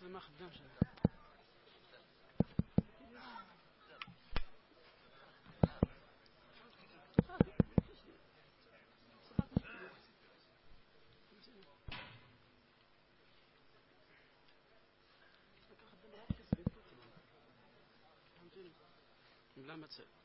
ما خدامش. لا ما تسأل.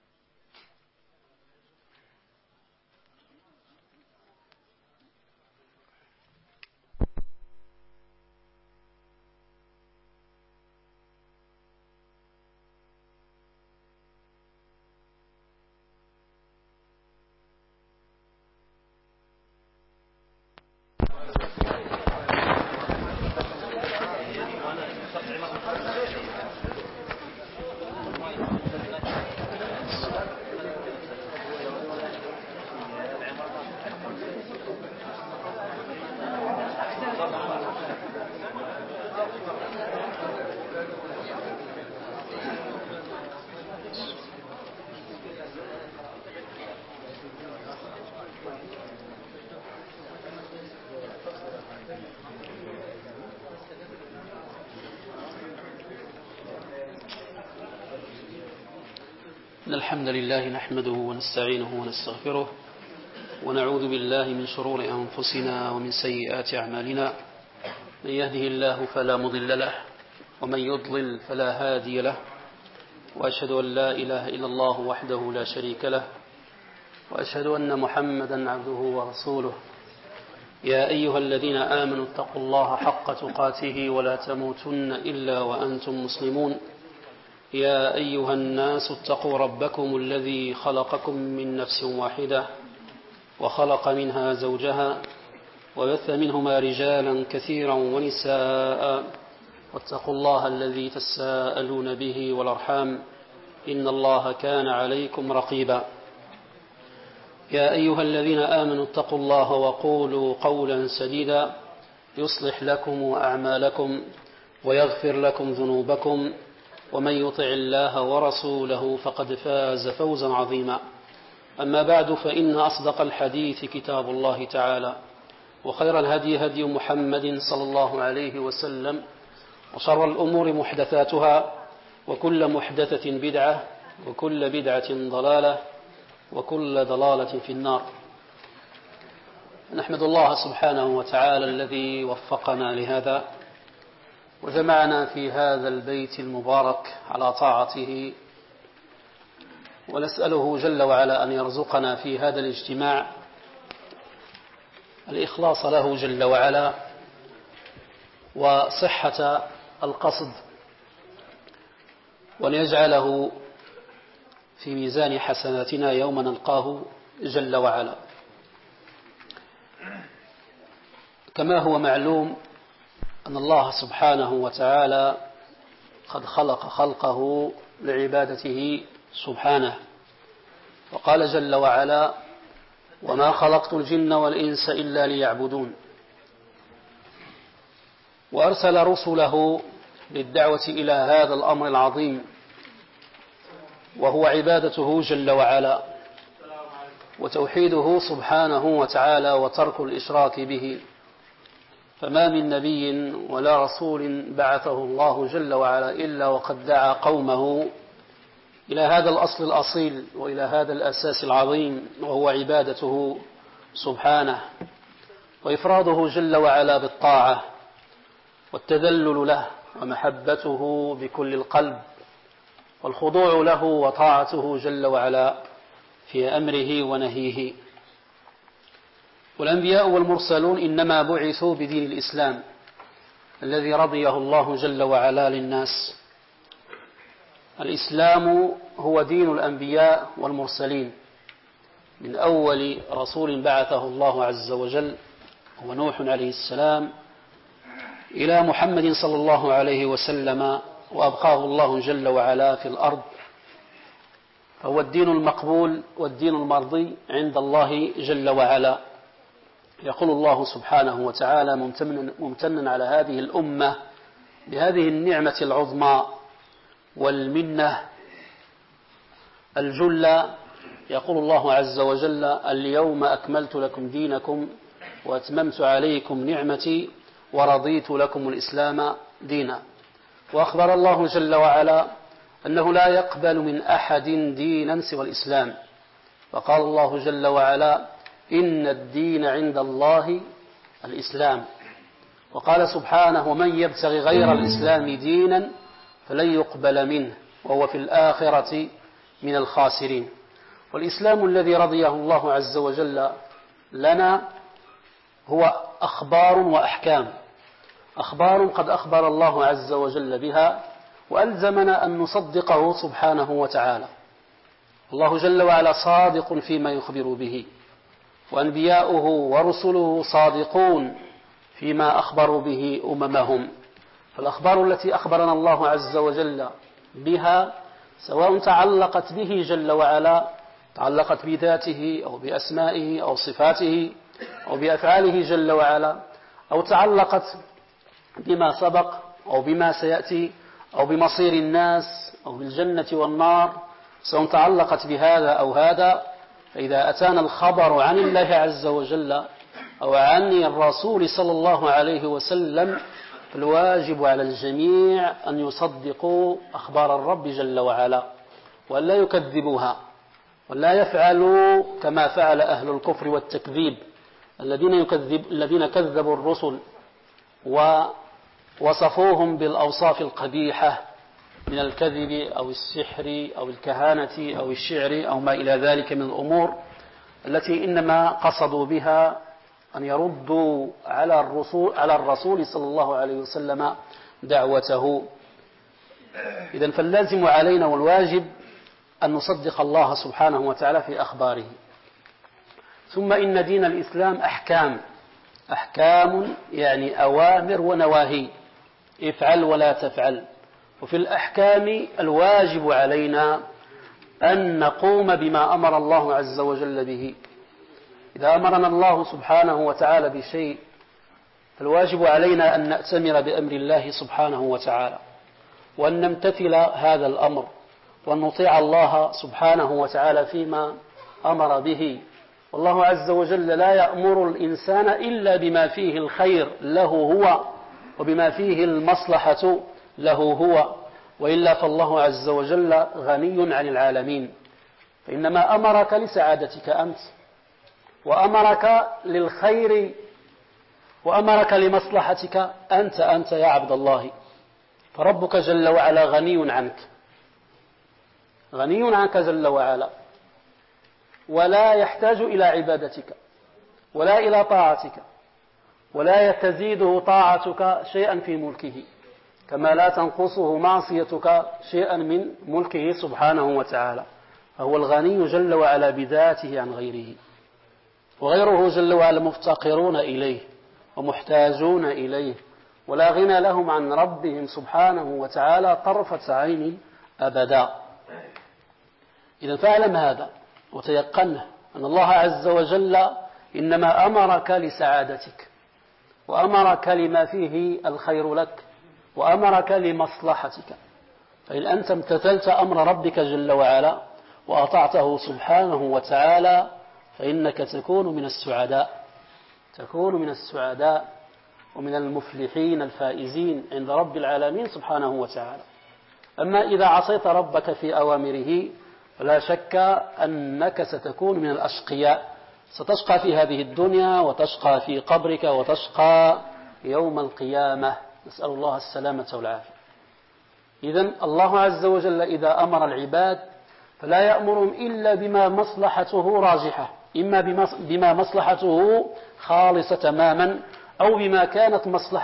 إن الحمد لله نحمده ونستعينه ونستغفره ونعوذ بالله من شرور أنفسنا ومن سيئات أعمالنا. من يهده الله فلا مضل له ومن يضلل فلا هادي له، وأشهد أن لا إله إلا الله وحده لا شريك له، وأشهد أن محمدا عبده ورسوله. يا أيها الذين آمنوا اتقوا الله حق تقاته ولا تموتن إلا وأنتم مسلمون. يا أيها الناس اتقوا ربكم الذي خلقكم من نفس واحدة وخلق منها زوجها وبث منهما رجالا كثيرا ونساء، واتقوا الله الذي تساءلون به والأرحام إن الله كان عليكم رقيبا. يا أيها الذين آمنوا اتقوا الله وقولوا قولا سديدا يصلح لكم أعمالكم ويغفر لكم ذنوبكم، ومن يطع الله ورسوله فقد فاز فوزا عظيما. أما بعد، فإن أصدق الحديث كتاب الله تعالى، وخير الهدي هدي محمد صلى الله عليه وسلم، وشر الأمور محدثاتها، وكل محدثة بدعة، وكل بدعة ضلالة، وكل ضلالة في النار. نحمد الله سبحانه وتعالى الذي وفقنا لهذا وجمعنا في هذا البيت المبارك على طاعته، ونسأله جل وعلا أن يرزقنا في هذا الاجتماع الإخلاص له جل وعلا وصحة القصد، وأن يجعله في ميزان حسناتنا يوم نلقاه جل وعلا. كما هو معلوم أن الله سبحانه وتعالى قد خلق خلقه لعبادته سبحانه، وقال جل وعلا: وما خلقت الجن والإنس إلا ليعبدون. وأرسل رسله للدعوة إلى هذا الأمر العظيم، وهو عبادته جل وعلا وتوحيده سبحانه وتعالى وترك الإشراك به. فما من نبي ولا رسول بعثه الله جل وعلا إلا وقد دعا قومه إلى هذا الأصل الأصيل وإلى هذا الأساس العظيم، وهو عبادته سبحانه وإفراده جل وعلا بالطاعة والتذلل له ومحبته بكل القلب والخضوع له وطاعته جل وعلا في أمره ونهيه. والأنبياء والمرسلون إنما بعثوا بدين الإسلام الذي رضيه الله جل وعلا للناس. الإسلام هو دين الأنبياء والمرسلين، من أول رسول بعثه الله عز وجل هو نوح عليه السلام إلى محمد صلى الله عليه وسلم، وأبقاه الله جل وعلا في الأرض. فهو الدين المقبول والدين المرضي عند الله جل وعلا. يقول الله سبحانه وتعالى ممتنا على هذه الأمة بهذه النعمة العظمى والمنة الجلة. يقول الله عز وجل: اليوم أكملت لكم دينكم وأتممت عليكم نعمتي ورضيت لكم الإسلام دينا. وأخبر الله جل وعلا أنه لا يقبل من أحد دينا سوى الإسلام، فقال الله جل وعلا إن الدين عند الله الإسلام. وقال سبحانه ومن يبتغي غير الإسلام دينا فلن يقبل منه وهو في الآخرة من الخاسرين. والإسلام الذي رضيه الله عز وجل لنا هو أخبار وأحكام، أخبار قد أخبر الله عز وجل بها وألزمنا أن نصدقه سبحانه وتعالى. الله جل وعلا صادق فيما يخبر به، وأنبياؤه ورسله صادقون فيما أخبروا به أممهم. فالأخبار التي أخبرنا الله عز وجل بها سواء تعلقت به جل وعلا، تعلقت بذاته أو بأسمائه أو صفاته أو بأفعاله جل وعلا، أو تعلقت بما سبق أو بما سيأتي أو بمصير الناس أو بالجنة والنار، سواء تعلقت بهذا أو هذا، فإذا أتانا الخبر عن الله عز وجل أو عن الرسول صلى الله عليه وسلم فالواجب على الجميع أن يصدقوا أخبار الرب جل وعلا وأن لا يكذبوها، ولا يفعلوا كما فعل أهل الكفر والتكذيب الذين كذبوا الرسل ووصفوهم بالأوصاف القبيحة من الكذب أو السحر أو الكهانة أو الشعر أو ما إلى ذلك من الأمور التي إنما قصدوا بها أن يردوا على الرسول صلى الله عليه وسلم دعوته. إذن فاللازم علينا والواجب أن نصدق الله سبحانه وتعالى في أخباره. ثم إن دين الإسلام أحكام يعني أوامر ونواهي، افعل ولا تفعل. وفي الأحكام الواجب علينا أن نقوم بما أمر الله عز وجل به. إذا أمرنا الله سبحانه وتعالى بشيء فالواجب علينا أن نأتمر بأمر الله سبحانه وتعالى وأن نمتثل هذا الأمر وأن نطيع الله سبحانه وتعالى فيما أمر به. والله عز وجل لا يأمر الإنسان إلا بما فيه الخير له هو وبما فيه المصلحة له هو، وإلا فالله عز وجل غني عن العالمين. فإنما أمرك لسعادتك أنت، وأمرك للخير، وأمرك لمصلحتك أنت يا عبد الله. فربك جل وعلا غني عنك جل وعلا، ولا يحتاج إلى عبادتك ولا إلى طاعتك، ولا تزيده طاعتك شيئا في ملكه، كما لا تنقصه معصيتك شيئا من ملكه سبحانه وتعالى. فهو الغني جل وعلا بذاته عن غيره، وغيره جل وعلا مفتقرون إليه ومحتاجون إليه، ولا غنى لهم عن ربهم سبحانه وتعالى طرفة عين أبدا. إذا فاعلم هذا وتيقنه أن الله عز وجل إنما أمرك لسعادتك، وأمرك لما فيه الخير لك، وأمرك لمصلحتك. فإن أنت امتثلت أمر ربك جل وعلا وأطعته سبحانه وتعالى فإنك تكون من السعداء ومن المفلحين الفائزين عند رب العالمين سبحانه وتعالى. أما إذا عصيت ربك في أوامره فلا شك أنك ستكون من الأشقياء، ستشقى في هذه الدنيا وتشقى في قبرك وتشقى يوم القيامة، نسأل الله السلامة والعافية. إذن الله عز وجل إذا أمر العباد فلا يأمرهم إلا بما مصلحته راجحة، إما بما مصلحته خالصة تماما أو بما كانت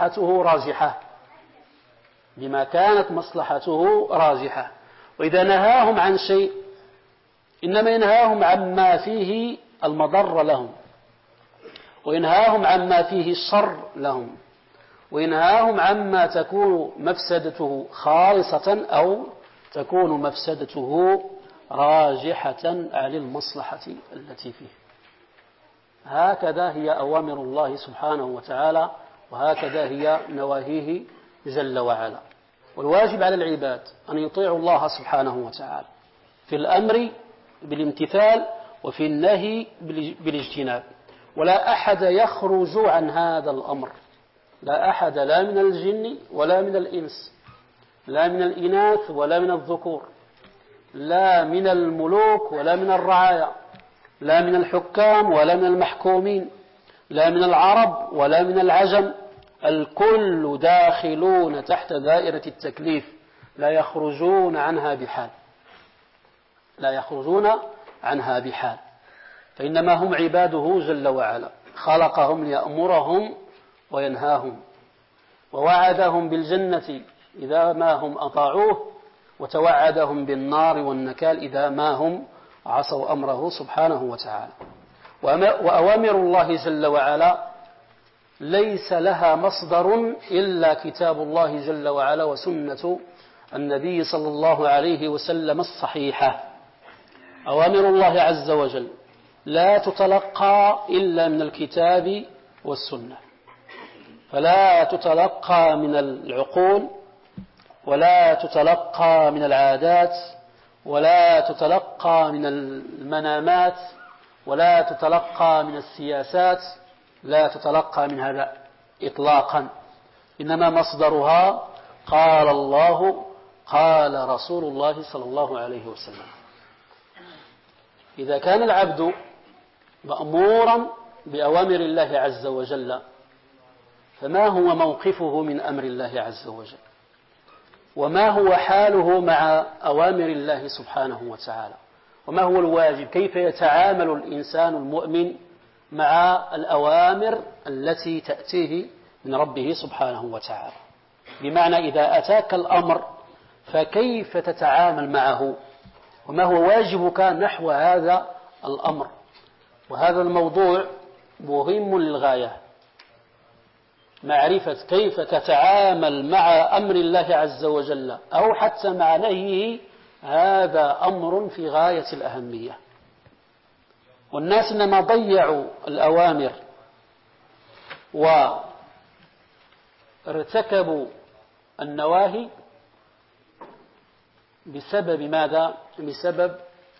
مصلحته راجحة. وإذا نهاهم عن شيء إنما ينهاهم عما فيه المضر لهم، وينهاهم عما فيه الشر لهم، وينهاهم عما تكون مفسدته خالصة أو تكون مفسدته راجحة عن المصلحة التي فيه. هكذا هي أوامر الله سبحانه وتعالى، وهكذا هي نواهيه جل وعلا. والواجب على العباد أن يطيعوا الله سبحانه وتعالى في الأمر بالامتثال وفي النهي بالاجتناب، ولا أحد يخرج عن هذا الأمر، لا أحد لا من الجن ولا من الإنس، لا من الإناث ولا من الذكور، لا من الملوك ولا من الرعايا، لا من الحكام ولا من المحكومين، لا من العرب ولا من العجم، الكل داخلون تحت دائرة التكليف، لا يخرجون عنها بحال، لا يخرجون عنها بحال، فإنما هم عباده جل وعلا، خلقهم ليأمرهم وينهاهم، ووعدهم بالجنة إذا ما هم أطاعوه، وتوعدهم بالنار والنكال إذا ما هم عصوا أمره سبحانه وتعالى. وأوامر الله جل وعلا ليس لها مصدر إلا كتاب الله جل وعلا وسنة النبي صلى الله عليه وسلم الصحيحة. أوامر الله عز وجل لا تتلقى إلا من الكتاب والسنة، فلا تتلقى من العقول، ولا تتلقى من العادات، ولا تتلقى من المنامات، ولا تتلقى من السياسات، لا تتلقى من هذا إطلاقا، إنما مصدرها قال الله قال رسول الله صلى الله عليه وسلم. إذا كان العبد مأمورا بأوامر الله عز وجل، فما هو موقفه من أمر الله عز وجل؟ وما هو حاله مع أوامر الله سبحانه وتعالى؟ وما هو الواجب؟ كيف يتعامل الإنسان المؤمن مع الأوامر التي تأتيه من ربه سبحانه وتعالى؟ بمعنى إذا أتاك الأمر فكيف تتعامل معه؟ وما هو واجبك نحو هذا الأمر؟ وهذا الموضوع مهم للغاية، معرفة كيف تتعامل مع أمر الله عز وجل أو حتى مع نهيه، هذا أمر في غاية الأهمية. والناس إنما ضيعوا الأوامر وارتكبوا النواهي بسبب ماذا؟ بسبب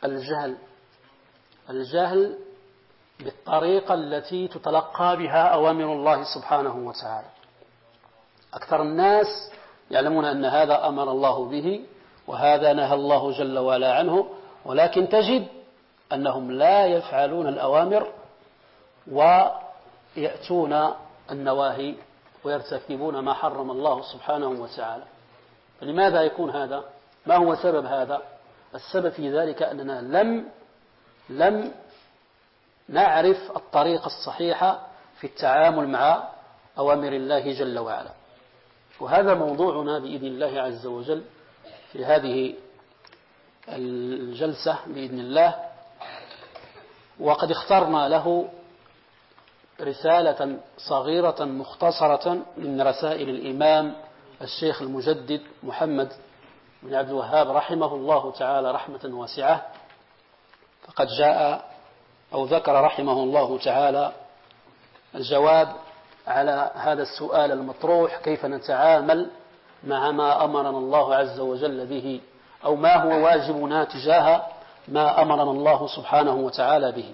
الجهل بالطريقة التي تتلقى بها أوامر الله سبحانه وتعالى. أكثر الناس يعلمون أن هذا أمر الله به وهذا نهى الله جل وعلا عنه، ولكن تجد أنهم لا يفعلون الأوامر ويأتون النواهي ويرتكبون ما حرم الله سبحانه وتعالى. فلماذا يكون هذا؟ ما هو سبب هذا؟ السبب في ذلك أننا لم نعرف الطريقة الصحيحة في التعامل مع أوامر الله جل وعلا. وهذا موضوعنا بإذن الله عز وجل في هذه الجلسة بإذن الله. وقد اخترنا له رسالة صغيرة مختصرة من رسائل الإمام الشيخ المجدد محمد بن عبد الوهاب رحمه الله تعالى رحمة واسعة. فقد جاء أو ذكر رحمه الله تعالى الجواب على هذا السؤال المطروح: كيف نتعامل مع ما أمرنا الله عز وجل به، أو ما هو واجبنا تجاه ما أمرنا الله سبحانه وتعالى به.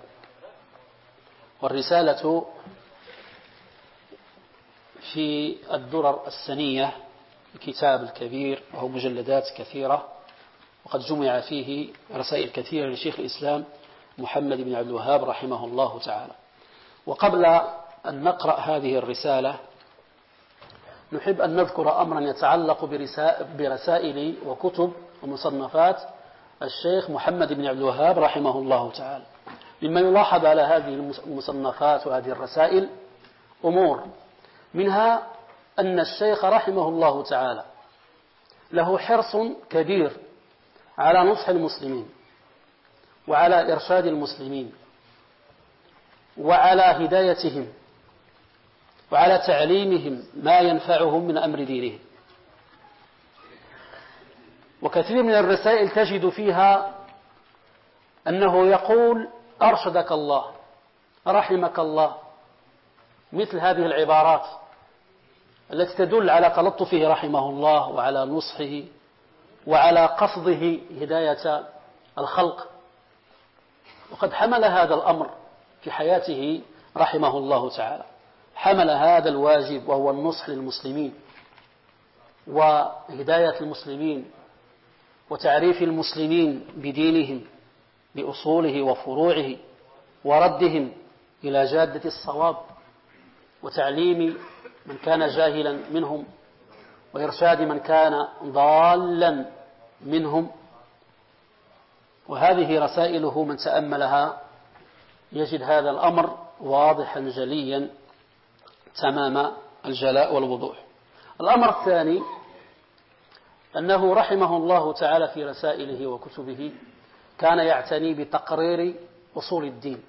والرسالة في الدرر السنية، الكتاب الكبير وهو مجلدات كثيرة، وقد جمع فيه رسائل كثيرة لشيخ الإسلام محمد بن عبد الوهاب رحمه الله تعالى. وقبل أن نقرأ هذه الرسالة نحب أن نذكر أمرا يتعلق برسائل وكتب ومصنفات الشيخ محمد بن عبد الوهاب رحمه الله تعالى. مما يلاحظ على هذه المصنفات وهذه الرسائل أمور، منها أن الشيخ رحمه الله تعالى له حرص كبير على نصح المسلمين وعلى إرشاد المسلمين وعلى هدايتهم وعلى تعليمهم ما ينفعهم من أمر دينهم. وكثير من الرسائل تجد فيها أنه يقول: أرشدك الله، رحمك الله، مثل هذه العبارات التي تدل على تلطفه رحمه الله وعلى نصحه وعلى قصده هداية الخلق. وقد حمل هذا الأمر في حياته رحمه الله تعالى، حمل هذا الواجب وهو النصح للمسلمين وهداية المسلمين وتعريف المسلمين بدينهم بأصوله وفروعه وردهم إلى جادة الصواب وتعليم من كان جاهلا منهم وإرشاد من كان ضالا منهم. وهذه رسائله من تأملها يجد هذا الأمر واضحا جليا تمام الجلاء والوضوح. الأمر الثاني أنه رحمه الله تعالى في رسائله وكتبه كان يعتني بتقرير أصول الدين،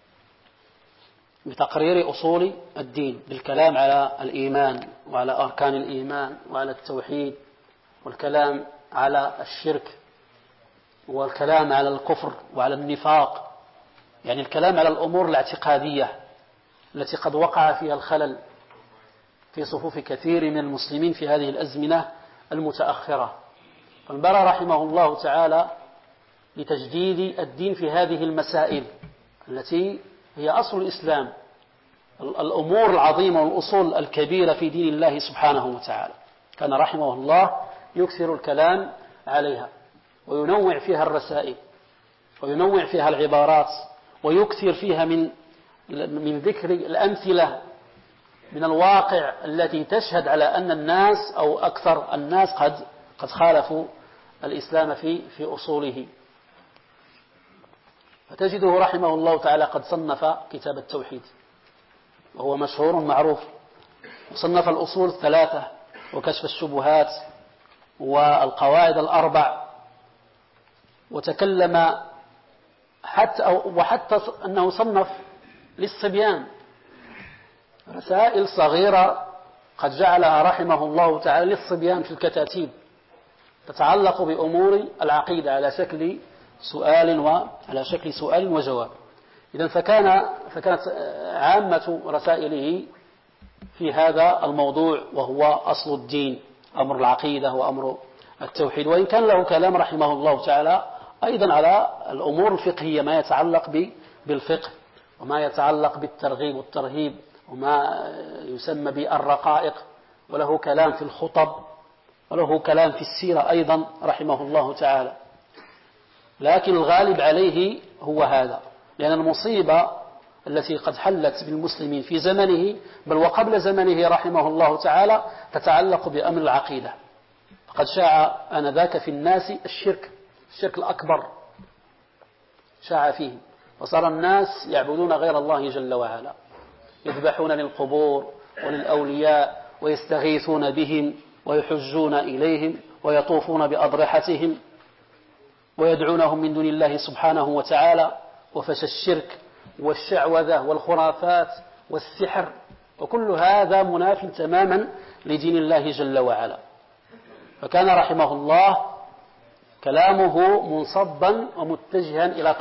بتقرير أصول الدين، بالكلام على الإيمان وعلى أركان الإيمان وعلى التوحيد، والكلام على الشرك، والكلام على الكفر وعلى النفاق، يعني الكلام على الأمور الاعتقادية التي قد وقع فيها الخلل في صفوف كثير من المسلمين في هذه الأزمنة المتأخرة. فانبرى رحمه الله تعالى لتجديد الدين في هذه المسائل التي هي أصل الإسلام، الأمور العظيمة والأصول الكبيرة في دين الله سبحانه وتعالى. كان رحمه الله يكثر الكلام عليها وينوع فيها الرسائل وينوع فيها العبارات ويكثر فيها من ذكر الأمثلة من الواقع التي تشهد على أن الناس أو أكثر الناس قد خالفوا الإسلام في أصوله. فتجده رحمه الله تعالى قد صنف كتاب التوحيد وهو مشهور معروف، وصنف الأصول 3 وكشف الشبهات والقواعد 4، وتكلم وحتى أنه صنف للصبيان رسائل صغيرة قد جعلها رحمه الله تعالى للصبيان في الكتاتيب تتعلق بأمور العقيدة على شكل سؤال وجواب. إذن فكانت عامة رسائله في هذا الموضوع وهو أصل الدين، أمر العقيدة وأمر التوحيد، وإن كان له كلام رحمه الله تعالى أيضا على الأمور الفقهية، ما يتعلق بالفقه وما يتعلق بالترغيب والترهيب وما يسمى بالرقائق، وله كلام في الخطب وله كلام في السيرة أيضا رحمه الله تعالى. لكن الغالب عليه هو هذا، لأن المصيبة التي قد حلت بالمسلمين في زمنه بل وقبل زمنه رحمه الله تعالى تتعلق بأمر العقيدة. فقد شاع آنذاك في الناس الشرك الأكبر شاع فيه، وصار الناس يعبدون غير الله جل وعلا، يذبحون للقبور وللأولياء ويستغيثون بهم ويحجون إليهم ويطوفون بأضرحتهم ويدعونهم من دون الله سبحانه وتعالى، وفشى الشرك والشعوذة والخرافات والسحر، وكل هذا مناف تماما لدين الله جل وعلا. فكان رحمه الله كلامه منصبا ومتجها إلى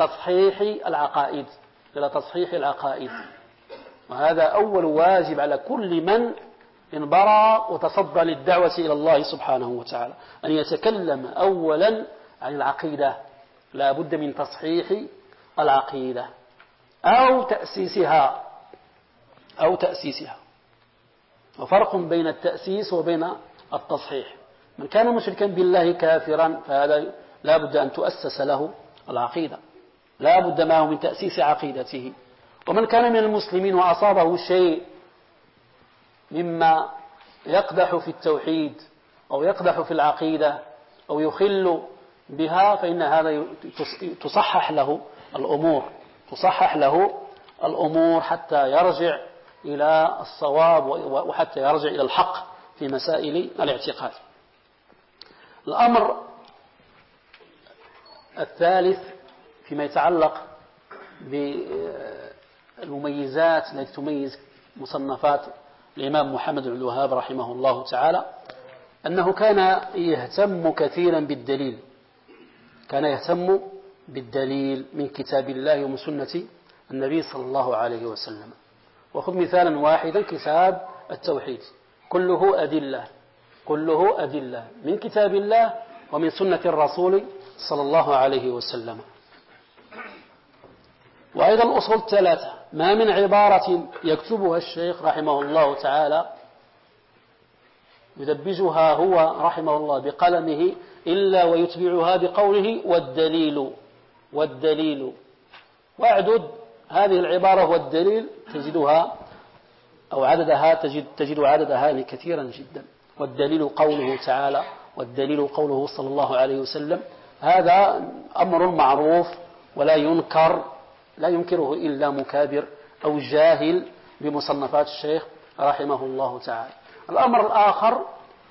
تصحيح العقائد، وهذا أول واجب على كل من انبرى وتصدى للدعوة إلى الله سبحانه وتعالى، أن يتكلم أولا عن العقيدة. لا بد من تصحيح العقيدة أو تأسيسها، وفرق بين التأسيس وبين التصحيح. من كان مشركا بالله كافرا فهذا لا بد أن تؤسس له العقيدة، لا بد معه من تأسيس عقيدته. ومن كان من المسلمين وأصابه شيء مما يقدح في التوحيد أو يقدح في العقيدة أو يخل بها فإن هذا تصحح له الأمور حتى يرجع إلى الصواب وحتى يرجع إلى الحق في مسائل الاعتقاد. الأمر الثالث فيما يتعلق بالمميزات التي تميز مصنفات الإمام محمد بن الوهاب رحمه الله تعالى أنه كان يهتم كثيرا بالدليل، كان يهتم بالدليل من كتاب الله ومن سنة النبي صلى الله عليه وسلم. وخذ مثالا واحدا، كتاب التوحيد كله أدلة من كتاب الله ومن سنة الرسول صلى الله عليه وسلم. وأيضا الأصول الثلاثة ما من عبارة يكتبها الشيخ رحمه الله تعالى يدبجها هو رحمه الله بقلمه إلا ويتبعها بقوله والدليل واعدد هذه العبارة والدليل تجدها أو عددها تجد عددها كثيرا جدا. والدليل قوله تعالى، والدليل قوله صلى الله عليه وسلم. هذا أمر معروف ولا ينكره إلا مكابر أو جاهل بمصنفات الشيخ رحمه الله تعالى. الأمر الآخر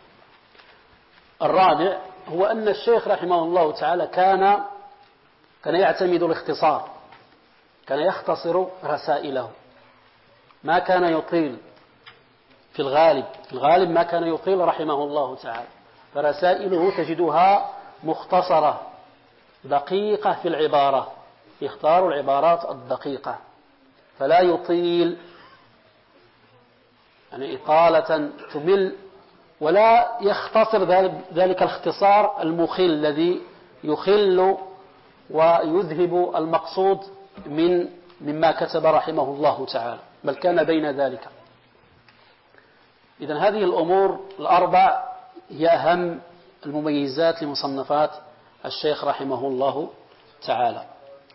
الرابع هو أن الشيخ رحمه الله تعالى كان يعتمد الاختصار، كان يختصر رسائله، ما كان يطيل في الغالب ما كان يطيل رحمه الله تعالى، فرسائله تجدها مختصرة دقيقة في العبارة، يختار العبارات الدقيقة فلا يطيل يعني إطالة تمل، ولا يختصر ذلك الاختصار المخل الذي يخل ويذهب المقصود مما كتب رحمه الله تعالى، بل كان بين ذلك. إذن هذه الأمور الأربع هي أهم المميزات لمصنفات الشيخ رحمه الله تعالى.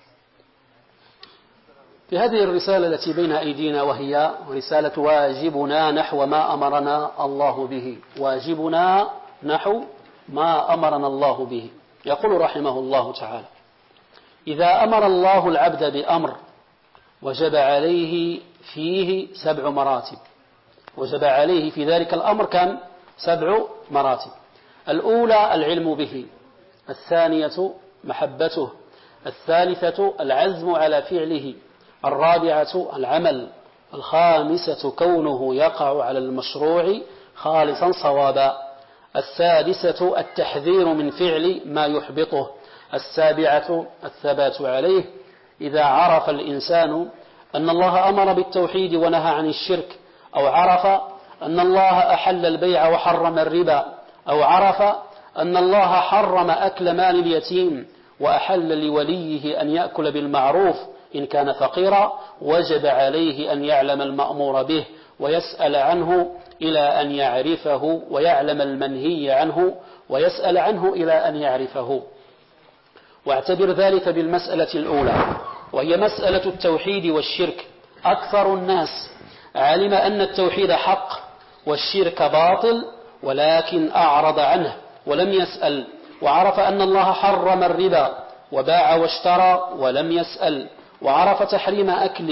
في هذه الرسالة التي بين أيدينا وهي رسالة واجبنا نحو ما أمرنا الله به، واجبنا نحو ما أمرنا الله به، يقول رحمه الله تعالى: إذا أمر الله العبد بأمر وجب عليه فيه 7 مراتب، وجب عليه في ذلك الأمر كم؟ 7 مراتب. الأولى العلم به، الثانية محبته، الثالثة العزم على فعله، الرابعة العمل، الخامسة كونه يقع على المشروع خالصا صوابا، السادسة التحذير من فعل ما يحبطه، السابعة الثبات عليه. إذا عرف الإنسان أن الله أمر بالتوحيد ونهى عن الشرك، أو عرف أن الله أحل البيع وحرم الربا، أو عرف أن الله حرم أكل مال اليتيم وأحل لوليه أن يأكل بالمعروف إن كان فقيرا، وجب عليه أن يعلم المأمور به ويسأل عنه إلى أن يعرفه، ويعلم المنهي عنه ويسأل عنه إلى أن يعرفه. واعتبر ذلك بالمسألة الأولى، وهي مسألة التوحيد والشرك. أكثر الناس علم أن التوحيد حق والشرك باطل، ولكن أعرض عنه ولم يسأل، وعرف أن الله حرم الربا وباع واشترى ولم يسأل، وعرف تحريم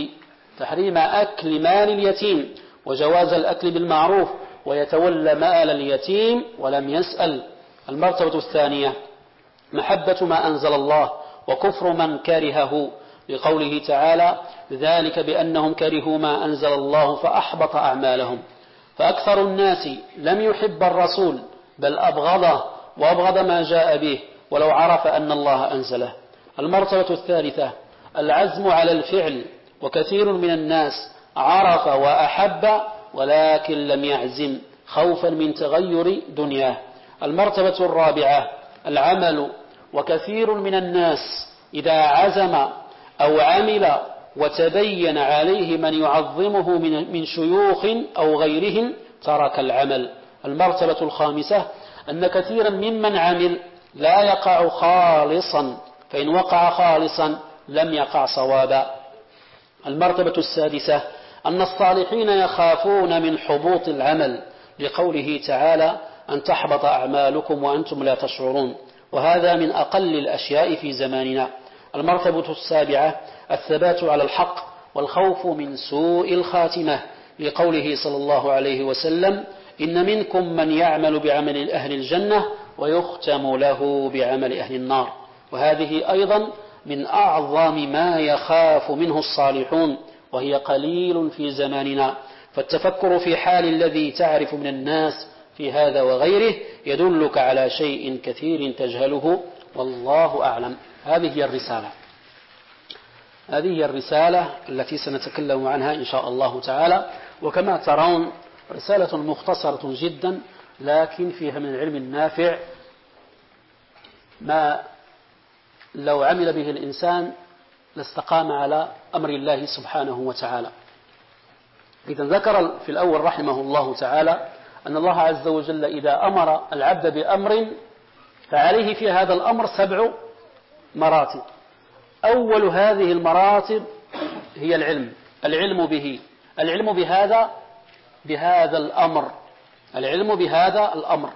أكل مال اليتيم وجواز الأكل بالمعروف ويتولى مال اليتيم ولم يسأل. المرتبة الثانية محبة ما أنزل الله وكفر من كرهه، لقوله تعالى: ذلك بأنهم كرهوا ما أنزل الله فأحبط أعمالهم. فأكثر الناس لم يحب الرسول بل أبغضه وأبغض ما جاء به ولو عرف أن الله أنزله. المرتبة الثالثة العزم على الفعل، وكثير من الناس عرف وأحب ولكن لم يعزم خوفا من تغير دنياه. المرتبة الرابعة العمل، وكثير من الناس إذا عزم أو عمل وتبين عليه من يعظمه من شيوخ أو غيرهم ترك العمل. المرتبة الخامسة أن كثيرا ممن عمل لا يقع خالصا، فإن وقع خالصا لم يقع صوابا. المرتبة السادسة أن الصالحين يخافون من حبوط العمل، لقوله تعالى: أن تحبط أعمالكم وأنتم لا تشعرون، وهذا من أقل الأشياء في زماننا. المرتبة السابعة الثبات على الحق والخوف من سوء الخاتمة، لقوله صلى الله عليه وسلم: إن منكم من يعمل بعمل أهل الجنة ويختم له بعمل أهل النار. وهذه أيضا من أعظم ما يخاف منه الصالحون، وهي قليل في زماننا. فالتفكر في حال الذي تعرف من الناس في هذا وغيره يدلك على شيء كثير تجهله، والله أعلم. هذه هي الرسالة التي سنتكلم عنها إن شاء الله تعالى. وكما ترون رسالة مختصرة جدا، لكن فيها من العلم النافع ما لو عمل به الإنسان لاستقام على أمر الله سبحانه وتعالى. إذا ذكر في الأول رحمه الله تعالى أن الله عز وجل إذا أمر العبد بأمر فعليه في هذا الأمر 7 مراتب. أول هذه المراتب هي العلم به، العلم بهذا الأمر، العلم بهذا الأمر.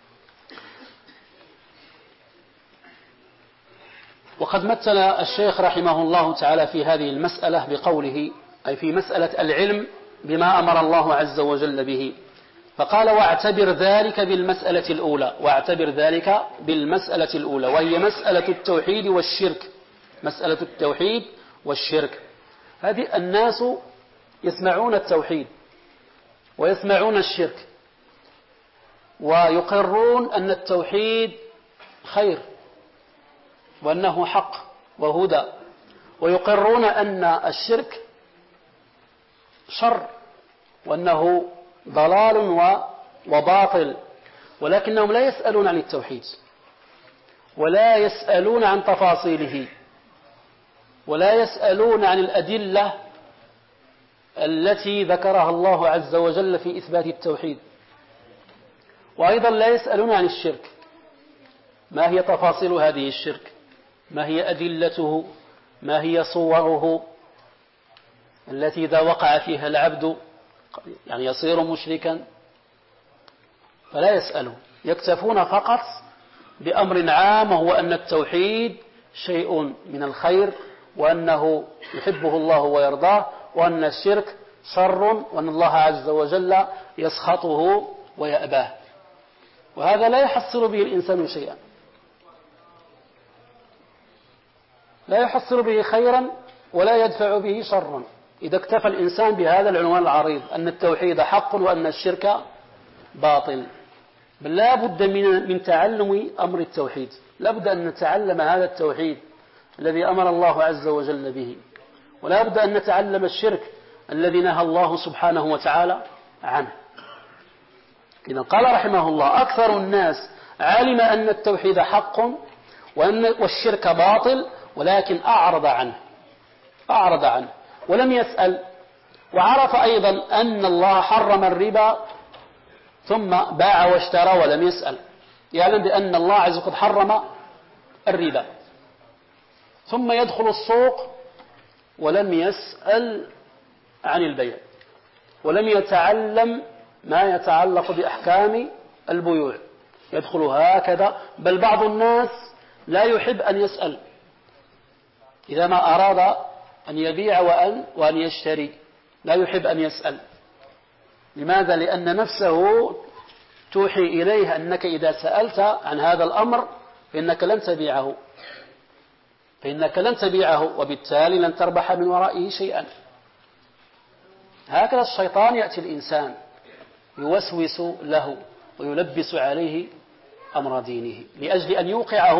وقد مثل الشيخ رحمه الله تعالى في هذه المسألة بقوله، أي في مسألة العلم بما أمر الله عز وجل به، فقال واعتبر ذلك بالمسألة الأولى، واعتبر ذلك بالمسألة الأولى، وهي مسألة التوحيد والشرك. مسألة التوحيد والشرك هذه الناس يسمعون التوحيد ويسمعون الشرك ويقرون أن التوحيد خير وأنه حق وهدى، ويقرون أن الشرك شر وأنه ضلال وباطل، ولكنهم لا يسألون عن التوحيد ولا يسألون عن تفاصيله ولا يسألون عن الأدلة التي ذكرها الله عز وجل في إثبات التوحيد، وأيضا لا يسألون عن الشرك، ما هي تفاصيل هذه الشرك، ما هي أدلته، ما هي صوره التي إذا وقع فيها العبد يعني يصير مشركا، فلا يسألون، يكتفون فقط بأمر عام، وهو أن التوحيد شيء من الخير وأنه يحبه الله ويرضاه، وأن الشرك شر وأن الله عز وجل يسخطه ويأباه. وهذا لا يحصل به الإنسان شيئا، لا يحصل به خيرا ولا يدفع به شرا، إذا اكتفى الإنسان بهذا العنوان العريض أن التوحيد حق وأن الشرك باطل. بل لا بد من تعلم أمر التوحيد، لا بد أن نتعلم هذا التوحيد الذي أمر الله عز وجل به، ولا بد أن نتعلم الشرك الذي نهى الله سبحانه وتعالى عنه. إذا قال رحمه الله أكثر الناس علم أن التوحيد حق والشرك باطل، ولكن أعرض عنه ولم يسأل، وعرف أيضا أن الله حرم الربا ثم باع واشترى ولم يسأل، يعلم بأن الله عز وجل حرم الربا ثم يدخل السوق ولم يسأل عن البيع ولم يتعلم ما يتعلق بأحكام البيوع، يدخل هكذا. بل بعض الناس لا يحب أن يسأل إذا ما أراد أن يبيع وأن يشتري، لا يحب أن يسأل. لماذا؟ لأن نفسه توحي إليه أنك إذا سألت عن هذا الأمر فإنك لن تبيعه وبالتالي لن تربح من ورائه شيئا. هكذا الشيطان يأتي الإنسان يوسوس له ويلبس عليه أمر دينه لأجل أن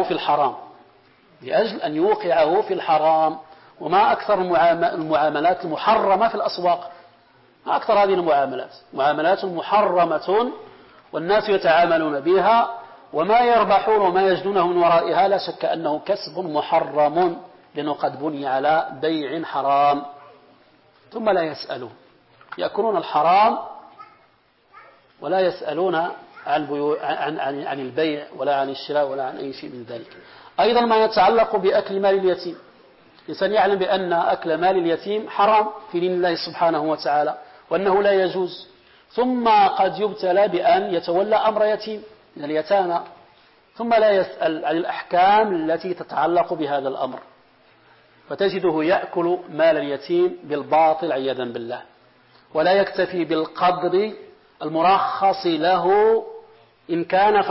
يوقعه في الحرام. وما أكثر المعاملات المحرمة في الأسواق، ما أكثر هذه معاملات محرمة والناس يتعاملون بها، وما يربحون وما يجدونه من ورائها لا شك أنه كسب محرم، لأنه قد بني على بيع حرام. ثم لا يسألون، يأكلون الحرام ولا يسألون عن البيع ولا عن الشراء ولا عن أي شيء من ذلك. أيضا ما يتعلق بأكل مال اليتيم، الإنسان يعلم بأن أكل مال اليتيم حرام في دين الله سبحانه وتعالى وأنه لا يجوز، ثم قد يبتلى بأن يتولى أمر يتيم من اليتامى ثم لا يسأل عن الأحكام التي تتعلق بهذا الأمر، فتجده يأكل مال اليتيم بالباطل عياذا بالله، ولا يكتفي بالقدر المرخص له إن كان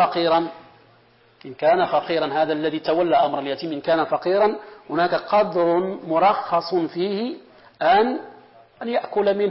فقيرا. هذا الذي تولى أمر اليتيم إن كان فقيرا هناك قدر مرخص فيه أن يأكل منه،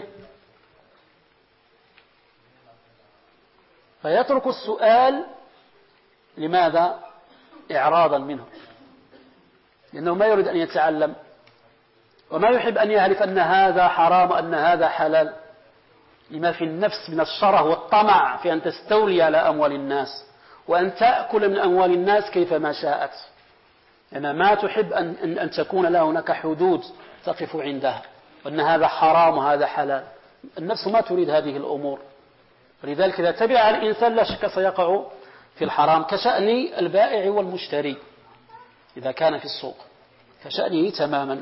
فيترك السؤال. لماذا؟ إعراضا منه، لأنه ما يريد أن يتعلم وما يحب أن يعرف أن هذا حرام وأن هذا حلال، لما في النفس من الشره والطمع في أن تستولي على أموال الناس وأن تأكل من أموال الناس كيفما شاءت. أنا ما تحب أن تكون له هناك حدود تقف عندها وأن هذا حرام وهذا حلال. النفس ما تريد هذه الأمور، ولذلك إذا تبع الإنسان لا شك سيقع في الحرام، كشأن البائع والمشتري إذا كان في السوق كشأنه تماما.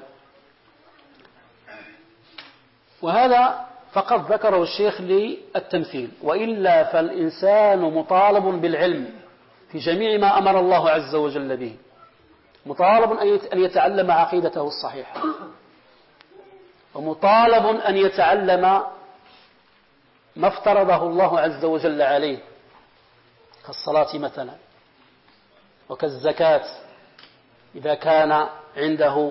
وهذا فقط ذكره الشيخ للتمثيل، وإلا فالإنسان مطالب بالعلم في جميع ما أمر الله عز وجل به، مطالب أن يتعلم عقيدته الصحيحة، ومطالب أن يتعلم ما افترضه الله عز وجل عليه كالصلاة مثلا وكالزكاة إذا كان عنده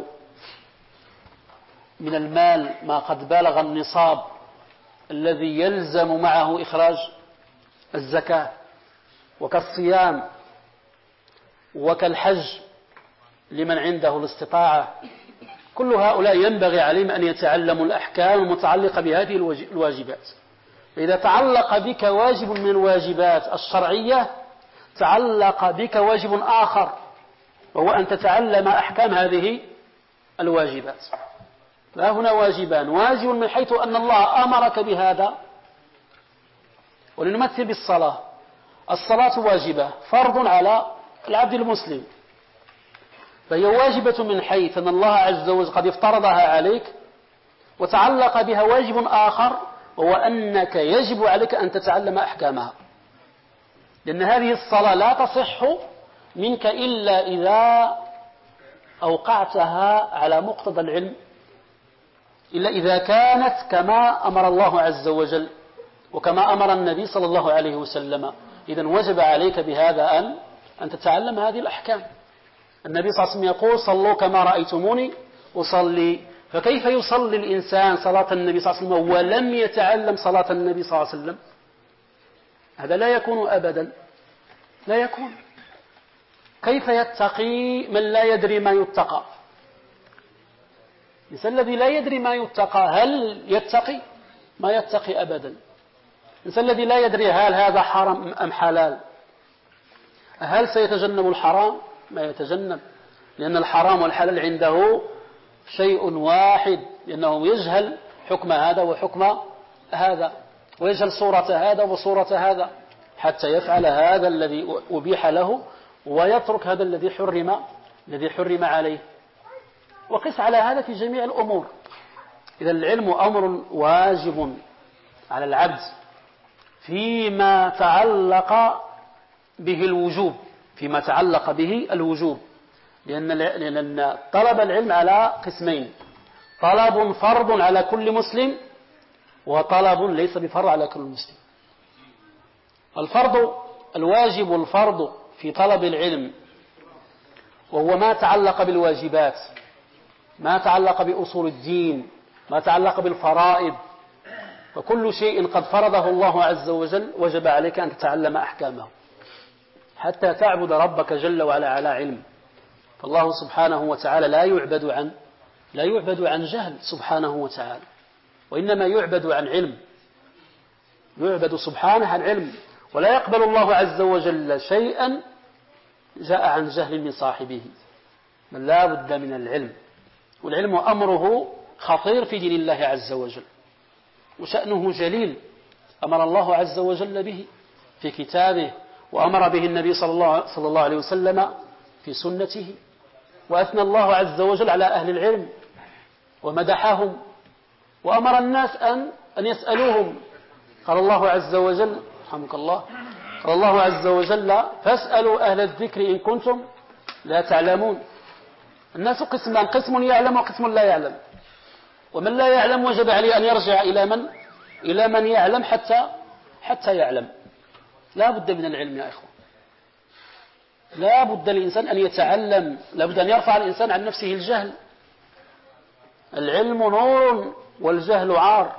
من المال ما قد بلغ النصاب الذي يلزم معه إخراج الزكاة، وكالصيام وكالحج لمن عنده الاستطاعة. كل هؤلاء ينبغي عليهم أن يتعلموا الأحكام المتعلقة بهذه الواجبات. فإذا تعلق بك واجب من الواجبات الشرعية تعلق بك واجب آخر، وهو أن تتعلم أحكام هذه الواجبات. فهنا واجبان، واجب من حيث أن الله أمرك بهذا. ولنمثل بالصلاة، الصلاة واجبة فرض على العبد المسلم، فهي واجبة من حيث أن الله عز وجل قد افترضها عليك، وتعلق بها واجب آخر وهو أنك يجب عليك أن تتعلم أحكامها، لأن هذه الصلاة لا تصح منك إلا إذا أوقعتها على مقتضى العلم، إلا إذا كانت كما أمر الله عز وجل وكما أمر النبي صلى الله عليه وسلم. إذن وجب عليك بهذا أن تتعلم هذه الأحكام. النبي صلى الله عليه وسلم يقول صلوا كما رأيتموني أصلي، فكيف يصلي الإنسان صلاة النبي صلى الله عليه وسلم ولم يتعلم صلاة النبي صلى الله عليه وسلم؟ هذا لا يكون أبدا، لا يكون. كيف يتقي من لا يدري ما يتقى؟ الإنسان الذي لا يدري ما يتقى هل يتقي؟ ما يتقي أبدا. الإنسان الذي لا يدري هل هذا حرام أم حلال هل سيتجنب الحرام؟ ما يتجنب، لأن الحرام والحلال عنده شيء واحد، لأنه يجهل حكم هذا وحكم هذا، ويجهل صورة هذا وصورة هذا، حتى يفعل هذا الذي أبيح له ويترك هذا الذي حرم عليه. وقس على هذا في جميع الأمور. إذا العلم أمر واجب على العبد فيما تعلق به الوجوب، لأن طلب العلم على قسمين: طلب فرض على كل مسلم، وطلب ليس بفرض على كل مسلم. الواجب الفرض في طلب العلم وهو ما تعلق بالواجبات، ما تعلق بأصول الدين، ما تعلق بالفرائض، فكل شيء قد فرضه الله عز وجل وجب عليك أن تتعلم أحكامه حتى تعبد ربك جل وعلا على علم. فالله سبحانه وتعالى لا يعبد عن جهل سبحانه وتعالى، وإنما يعبد عن علم، يعبد سبحانه عن علم. ولا يقبل الله عز وجل شيئا جاء عن جهل من صاحبه، بل لا بد من العلم. والعلم أمره خطير في دين الله عز وجل، وشأنه جليل، أمر الله عز وجل به في كتابه، وأمر به النبي صلى الله عليه وسلم في سنته، وأثنى الله عز وجل على أهل العلم ومدحهم، وأمر الناس أن يسألوهم. قال الله عز وجل رحمك الله، قال الله عز وجل فاسألوا أهل الذكر إن كنتم لا تعلمون. الناس قسمان: قسم يعلم وقسم لا يعلم، ومن لا يعلم وجب عليه أن يرجع إلى من يعلم حتى يعلم. لا بد من العلم يا إخوة، لا بد الإنسان أن يتعلم، لا بد أن يرفع الإنسان عن نفسه الجهل. العلم نور والجهل عار،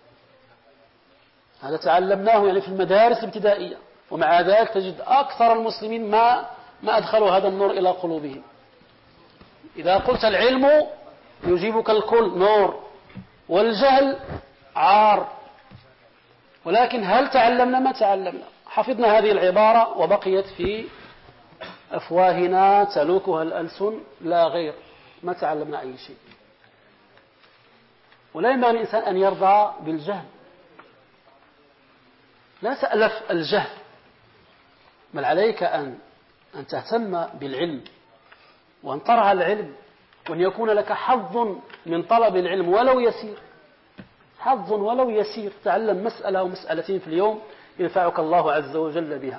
هذا تعلمناه في المدارس الابتدائية، ومع ذلك تجد أكثر المسلمين ما أدخلوا هذا النور إلى قلوبهم. إذا قلت العلم يجيبك الكل نور، والجهل عار. ولكن هل تعلمنا؟ ما تعلمنا. حفظنا هذه العبارة وبقيت في أفواهنا تلوكها الألسن لا غير، ما تعلمنا أي شيء. ولا ينبغي الإنسان أن يرضى بالجهل، لا تألف الجهل، بل عليك أن تهتم بالعلم وأن ترعى العلم، وأن يكون لك حظ من طلب العلم ولو يسير، حظ ولو يسير. تعلم مسألة أو مسألتين في اليوم ينفعك الله عز وجل بها.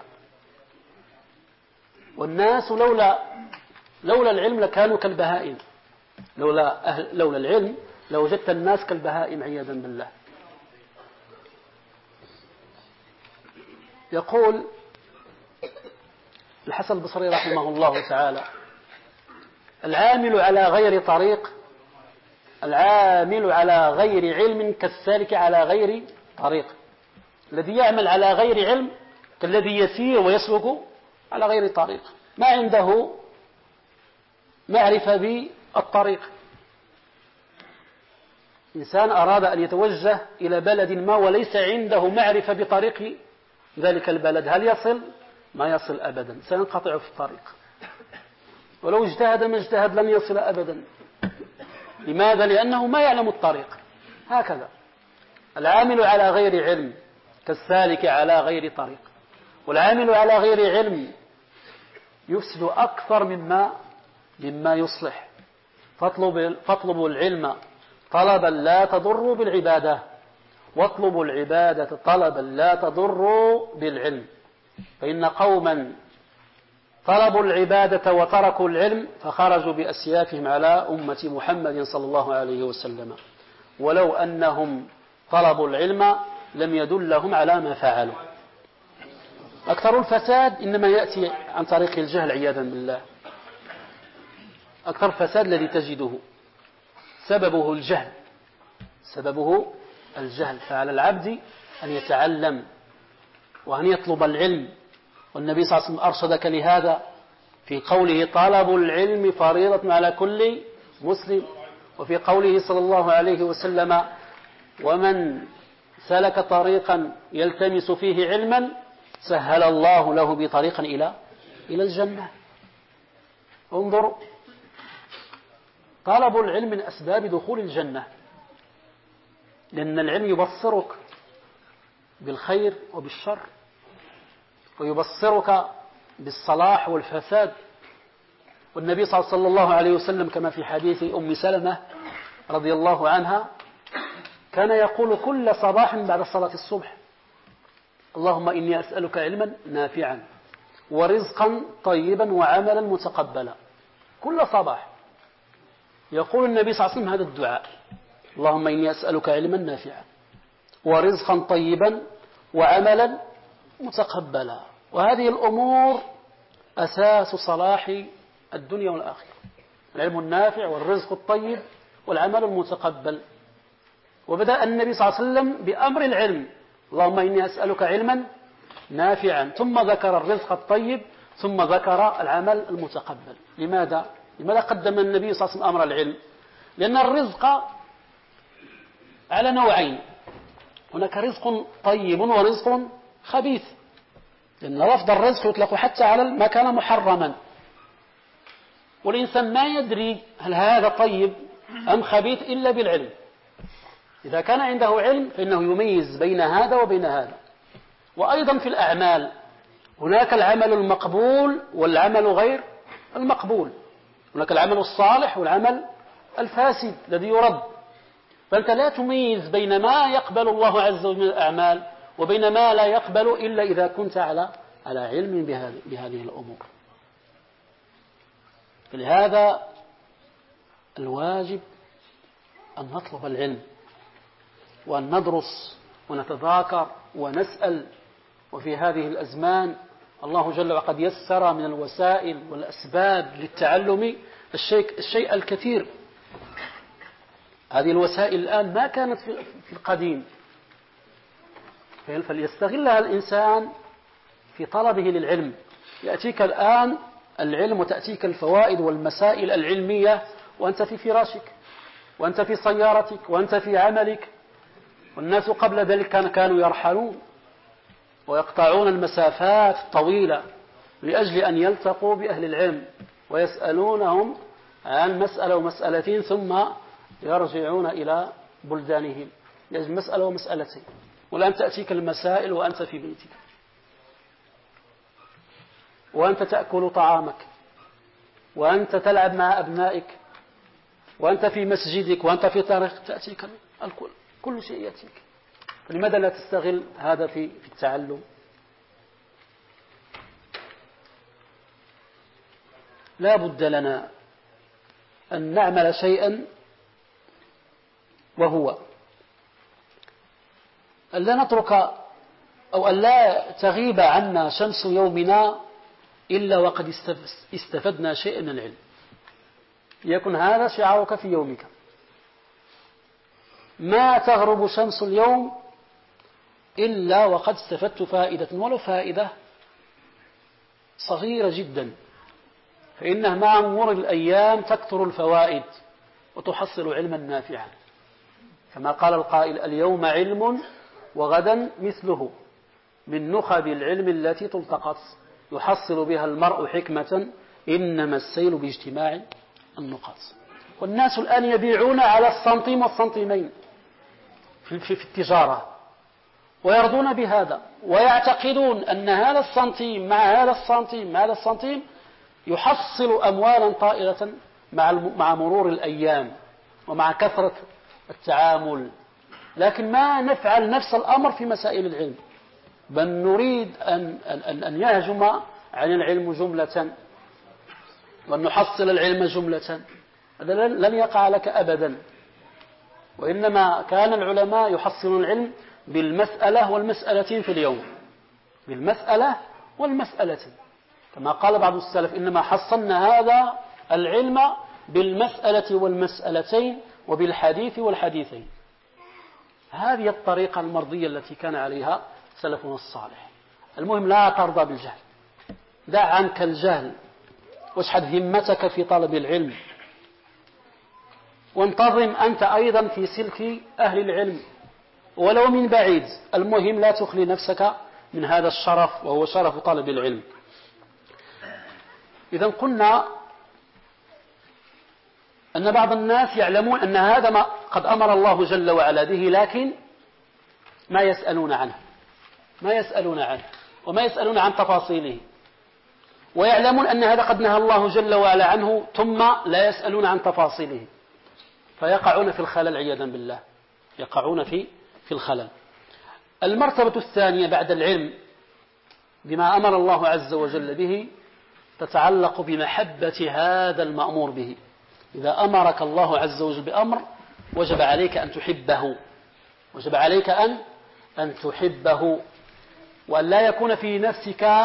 والناس لولا العلم لكانوا كالبهائم، لولا العلم لوجدت الناس كالبهائم عياذا بالله. يقول الحسن البصري رحمه الله تعالى: العامل على غير طريق، العامل على غير علم كالسالك على غير طريق. الذي يعمل على غير علم كالذي يسير ويسلك على غير طريق، ما عنده معرفة بالطريق. إنسان أراد أن يتوجه إلى بلد ما وليس عنده معرفة بطريق ذلك البلد، هل يصل؟ ما يصل أبدا، سينقطع في الطريق، ولو اجتهد ما اجتهد لن يصل أبدا. لماذا؟ لأنه ما يعلم الطريق. هكذا العامل على غير علم كالسالك على غير طريق. والعامل على غير علم يفسد أكثر مما يصلح. فاطلبوا العلم طلبا لا تضروا بالعبادة، واطلبوا العبادة طلبا لا تضروا بالعلم. فإن قوما طلبوا العبادة وتركوا العلم فخرجوا بأسيافهم على أمة محمد صلى الله عليه وسلم، ولو أنهم طلبوا العلم لم يدلهم على ما فعلوا. أكثر الفساد إنما يأتي عن طريق الجهل عياذا بالله. أكثر الفساد الذي تجده سببه الجهل. فعلى العبد أن يتعلم وأن يطلب العلم. والنبي صلى الله عليه وسلم أرشدك لهذا في قوله: طلب العلم فريضة على كل مسلم. وفي قوله صلى الله عليه وسلم: ومن سلك طريقا يلتمس فيه علما سهل الله له بطريقا إلى الجنة. انظر، طلب العلم من أسباب دخول الجنة، لأن العلم يبصرك بالخير وبالشر، ويبصرك بالصلاح والفساد. والنبي صلى الله عليه وسلم كما في حديث أم سلمة رضي الله عنها كان يقول كل صباح بعد صلاة الصبح: اللهم إني أسألك علما نافعا ورزقا طيبا وعملا متقبلا. كل صباح يقول النبي صلى الله عليه وسلم هذا الدعاء: اللهم إني أسألك علما نافعا ورزقا طيبا وعملا متقبلا. وهذه الأمور أساس صلاح الدنيا والآخرة: العلم النافع والرزق الطيب والعمل المتقبل. وبدأ النبي صلى الله عليه وسلم بأمر العلم: اللهم إني أسألك علما نافعا، ثم ذكر الرزق الطيب، ثم ذكر العمل المتقبل. لماذا قدم النبي صلى الله عليه وسلم أمر العلم؟ لأن الرزق على نوعين: هناك رزق طيب ورزق خبيث، لأن لفظ الرزق يطلق حتى على ما كان محرما، والإنسان ما يدري هل هذا طيب أم خبيث إلا بالعلم. إذا كان عنده علم فإنه يميز بين هذا وبين هذا. وأيضا في الأعمال هناك العمل المقبول والعمل غير المقبول، هناك العمل الصالح والعمل الفاسد الذي يرد. فأنت لا تميز بين ما يقبل الله عز وجل من الأعمال وبين ما لا يقبل إلا إذا كنت على علم بهذه الأمور. فلهذا الواجب أن نطلب العلم وأن ندرس ونتذاكر ونسأل. وفي هذه الأزمان الله جل وعلا قد يسر من الوسائل والأسباب للتعلم الشيء الكثير. هذه الوسائل الآن ما كانت في القديم، فليستغلها الإنسان في طلبه للعلم. يأتيك الآن العلم وتأتيك الفوائد والمسائل العلمية وأنت في فراشك وأنت في سيارتك وأنت في عملك. والناس قبل ذلك كانوا يرحلون ويقطعون المسافات الطويلة لأجل أن يلتقوا بأهل العلم ويسألونهم عن مسألة ومسألتين ثم يرجعون إلى بلدانهم لأجل مسألة ومسألتين، والآن تأتيك المسائل وأنت في بيتك وأنت تأكل طعامك وأنت تلعب مع أبنائك وأنت في مسجدك وأنت في طريق تأتيك كل شيء يأتيك. فلماذا لا تستغل هذا في التعلم؟ لا بد لنا أن نعمل شيئا، وهو أن لا نترك أو أن لا تغيب عنا شمس يومنا إلا وقد استفدنا شيئا من العلم. يكن هذا شعارك في يومك. ما تغرب شمس اليوم إلا وقد استفدت فائدة، ولو فائدة صغيرة جدا، فإنها مع مرور الأيام تكثر الفوائد وتحصل علما نافعا، كما قال القائل: اليوم علم وغدا مثله، من نخب العلم التي تلتقط يحصل بها المرء حكمة، إنما السيل باجتماع النقاط. والناس الآن يبيعون على السنتيم والسنتيمين في التجارة، ويرضون بهذا، ويعتقدون أن هذا السنتيم مع هذا السنتيم مع هذا السنتيم يحصل أموالا طائلة مع مرور الأيام ومع كثرة التعامل. لكن ما نفعل نفس الأمر في مسائل العلم، بل نريد أن يهجم عن العلم جملة وأن نحصل العلم جملة. هذا لن يقع لك أبدا. وإنما كان العلماء يحصلون العلم بالمسألة والمسألتين في اليوم، بالمسألة والمسألتين، كما قال بعض السلف: إنما حصلنا هذا العلم بالمسألة والمسألتين وبالحديث والحديثين. هذه الطريقة المرضية التي كان عليها سلفنا الصالح. المهم لا ترضى بالجهل، دع عنك الجهل واشحذ همتك في طلب العلم، وانتظم أنت أيضا في سلك أهل العلم ولو من بعيد. المهم لا تخلي نفسك من هذا الشرف، وهو شرف طلب العلم. إذا قلنا أن بعض الناس يعلمون أن هذا ما قد أمر الله جل وعلا به، لكن ما يسألون عنه وما يسألون عن تفاصيله، ويعلمون أن هذا قد نهى الله جل وعلا عنه ثم لا يسألون عن تفاصيله، فيقعون في الخلل عياذا بالله، يقعون في الخلل. المرتبة الثانية بعد العلم بما أمر الله عز وجل به تتعلق بمحبة هذا المأمور به. إذا أمرك الله عز وجل بأمر وجب عليك أن تحبه، وجب عليك أن تحبه، وأن لا يكون في نفسك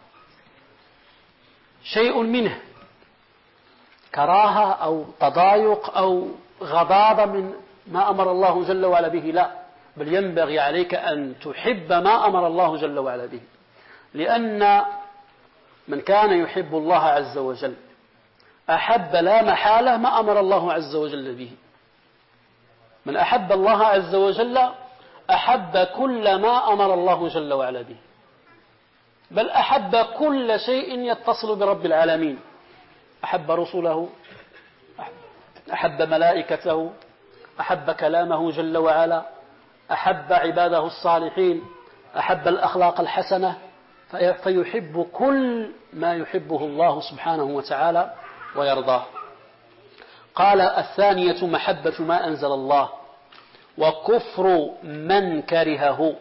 شيء منه كراهة أو تضايق أو غضاضة من ما أمر الله جل وعلا به، لا، بل ينبغي عليك أن تحب ما أمر الله جل وعلا به، لأن من كان يحب الله عز وجل أحب لا محالة ما أمر الله عز وجل به. من أحب الله عز وجل أحب كل ما أمر الله جل وعلا به، بل أحب كل شيء يتصل برب العالمين. أحب رسله، أحب ملائكته، أحب كلامه جل وعلا، أحب عباده الصالحين، أحب الأخلاق الحسنة، فيحب كل ما يحبه الله سبحانه وتعالى ويرضاه. قال: الثانية محبة ما أنزل الله وكفر من كرهه.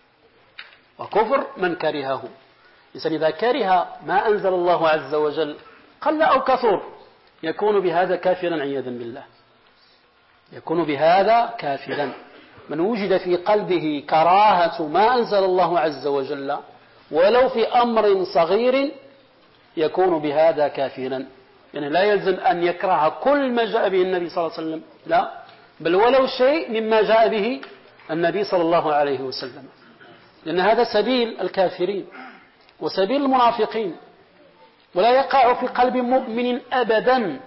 إذن إذا كره ما أنزل الله عز وجل قل أو كثر يكون بهذا كافرا عياذا بالله، يكون بهذا كافرا. من وجد في قلبه كراهة ما أنزل الله عز وجل ولو في أمر صغير يكون بهذا كافرا. يعني لا يلزم أن يكره كل ما جاء به النبي صلى الله عليه وسلم، لا، بل ولو شيء مما جاء به النبي صلى الله عليه وسلم، لأن هذا سبيل الكافرين وسبيل المنافقين، ولا يقع في قلب مؤمن أبدا،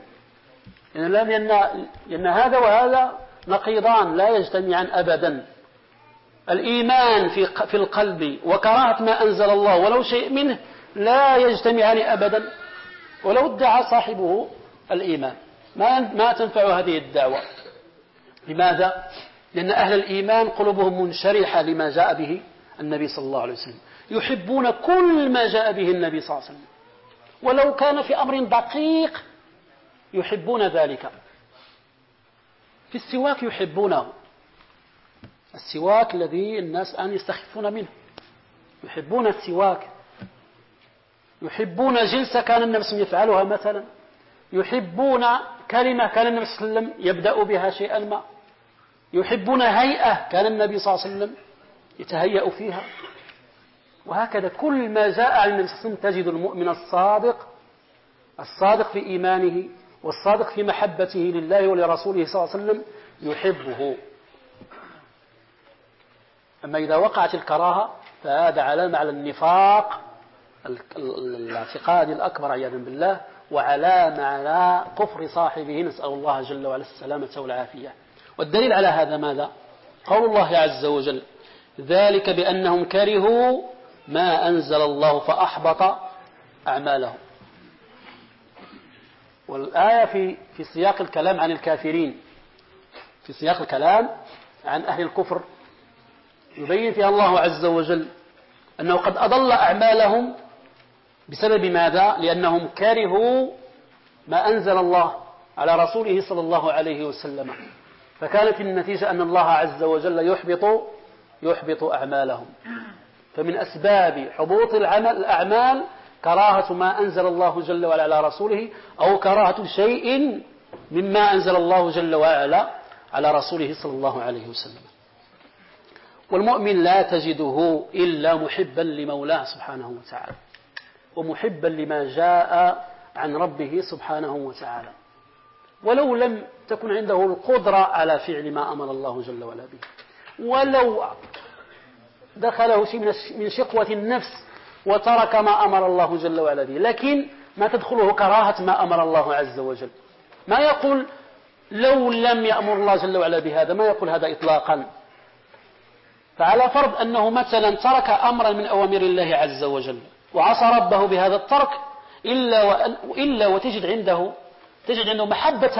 لأن هذا وهذا نقيضان لا يجتمعان أبدا. الإيمان في القلب وكراهة ما أنزل الله ولو شيء منه لا يجتمعان أبدا ولو ادعى صاحبه الإيمان، ما تنفع هذه الدعوة. لماذا؟ لأن أهل الإيمان قلوبهم منشرحة لما جاء به النبي صلى الله عليه وسلم، يحبون كل ما جاء به النبي صلى الله عليه وسلم، ولو كان في أمر دقيق يحبون ذلك. في السواك يحبونه، السواك الذي الناس الآن يستخفون منه، يحبون السواك، يحبون جلسة كان النبي صلى الله عليه وسلم يفعلها مثلا، يحبون كلمة كان النبي صلى الله عليه وسلم يبدأ بها شيئا ما، يحبون هيئة كان النبي صلى الله عليه وسلم يتهيأ فيها. وهكذا كل ما جاء عن النبي صلى الله عليه وسلم تجد المؤمن الصادق في إيمانه والصادق في محبته لله ولرسوله صلى الله عليه وسلم يحبه. أما إذا وقعت الكراهة فهذا علامة على النفاق الاعتقادي الأكبر عياذا بالله، وعلامة على كفر صاحبه، نسأل الله جل وعلا السلامة والعافية. والدليل على هذا ماذا؟ قول الله عز وجل: ذلك بأنهم كرهوا ما أنزل الله فأحبط أعمالهم. والآية في سياق الكلام عن الكافرين، في سياق الكلام عن أهل الكفر، يبين فيها الله عز وجل أنه قد أضل أعمالهم بسبب ماذا؟ لأنهم كرهوا ما أنزل الله على رسوله صلى الله عليه وسلم، فكانت النتيجة أن الله عز وجل يحبط أعمالهم. فمن أسباب حبوط الأعمال كراهة ما أنزل الله جل وعلا على رسوله، أو كراهة شيء مما أنزل الله جل وعلا على رسوله صلى الله عليه وسلم. والمؤمن لا تجده إلا محبا لمولاه سبحانه وتعالى، ومحبا لما جاء عن ربه سبحانه وتعالى، ولو لم تكن عنده القدرة على فعل ما أمر الله جل وعلا به، ولو دخله شيء من شقوة النفس وترك ما أمر الله جل وعلا به، لكن ما تدخله كراهة ما أمر الله عز وجل. ما يقول لو لم يأمر الله جل وعلا بهذا، ما يقول هذا إطلاقا. فعلى فرض أنه مثلا ترك أمرا من أوامر الله عز وجل وعصى ربه بهذا الترك، إلا وتجد عنده محبة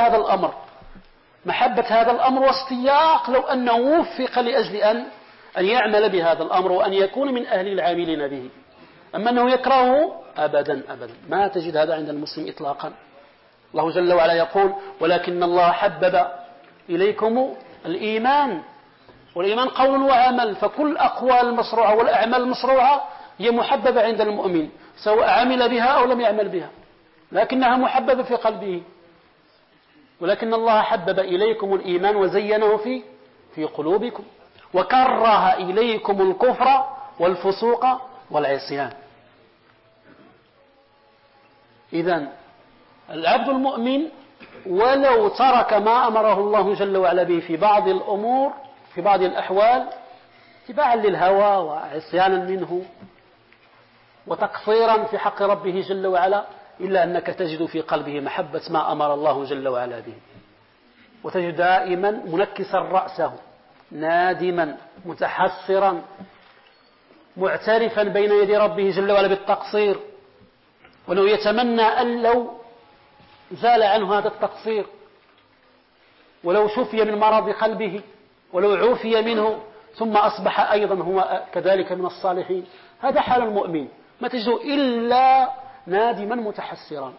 هذا الأمر واستياق لو أنه وفق لأجل أن يعمل بهذا الأمر وأن يكون من أهل العاملين به. أما أنه يكرهه أبدا أبدا، ما تجد هذا عند المسلم إطلاقا. الله جل وعلا يقول: ولكن الله حبب إليكم الإيمان، والإيمان قول وعمل، فكل أقوال المشروعة والأعمال المشروعة هي محببة عند المؤمن، سواء عمل بها أو لم يعمل بها، لكنها محببة في قلبه. ولكن الله حبب إليكم الإيمان وزينه في قلوبكم وكره إليكم الكفر والفسوق والعصيان. إذن العبد المؤمن ولو ترك ما أمره الله جل وعلا به في بعض الأمور، في بعض الأحوال، اتباعا للهوى وعصيانا منه وتقصيرا في حق ربه جل وعلا، إلا أنك تجد في قلبه محبة ما أمر الله جل وعلا به، وتجد دائما منكسا رأسه، نادما متحسرا، معترفا بين يدي ربه جل وعلا بالتقصير، ولو يتمنى أن لو زال عنه هذا التقصير، ولو شفي من مرض قلبه، ولو عوفي منه، ثم أصبح أيضا هو كذلك من الصالحين. هذا حال المؤمن، ما تجده إلا نادما متحسرا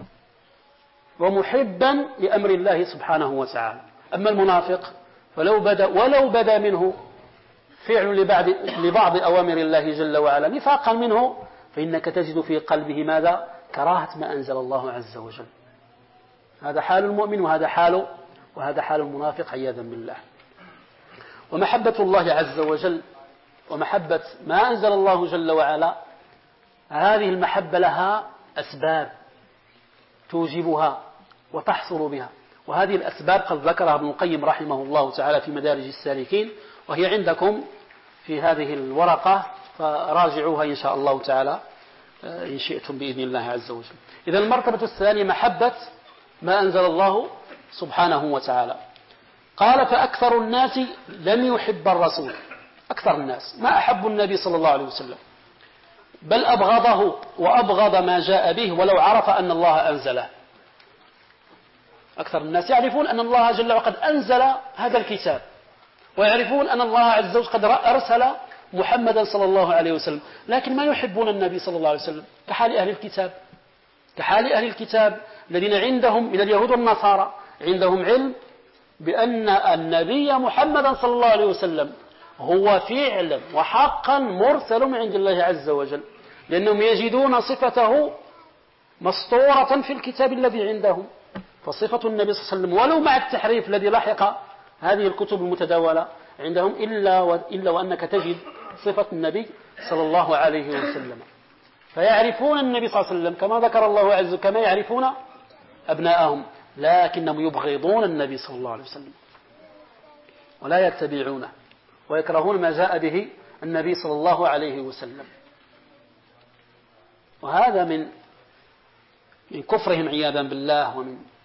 ومحبا لأمر الله سبحانه وتعالى. أما المنافق ولو بدا منه فعل لبعض أوامر الله جل وعلا نفاقا منه، فإنك تجد في قلبه ماذا؟ كراهة ما أنزل الله عز وجل. هذا حال المؤمن وهذا حال المنافق عياذا بالله. ومحبة الله عز وجل ومحبة ما أنزل الله جل وعلا، هذه المحبة لها أسباب توجبها وتحصل بها، وهذه الأسباب قد ذكرها ابن القيم رحمه الله تعالى في مدارج السالكين، وهي عندكم في هذه الورقة، فراجعوها إن شاء الله تعالى إن شئتم بإذن الله عز وجل. إذا المرتبة الثانية محبة ما أنزل الله سبحانه وتعالى. قال: فأكثر الناس لم يحب الرسول. أكثر الناس ما أحبوا النبي صلى الله عليه وسلم، بل أبغضه وأبغض ما جاء به ولو عرف أن الله أنزله. أكثر الناس يعرفون أن الله جل وعلا قد أنزل هذا الكتاب، ويعرفون أن الله عز وجل قد أرسل محمدا صلى الله عليه وسلم، لكن ما يحبون النبي صلى الله عليه وسلم، كحال أهل الكتاب الذين عندهم من اليهود والنصارى عندهم علم بأن النبي محمدا صلى الله عليه وسلم هو فعلا وحقا مرسل من عند الله عز وجل، لأنهم يجدون صفته مسطورة في الكتاب الذي عندهم. فصفة النبي صلى الله عليه وسلم ولو مع التحريف الذي لحق هذه الكتب المتداولة عندهم إلا وأنك تجد صفة النبي صلى الله عليه وسلم. فيعرفون النبي صلى الله عليه وسلم كما ذكر الله عز وجل كما يعرفون أبناءهم، لكنهم يبغضون النبي صلى الله عليه وسلم ولا يتبعونه ويكرهون ما جاء به النبي صلى الله عليه وسلم. وهذا من كفرهم عياذا بالله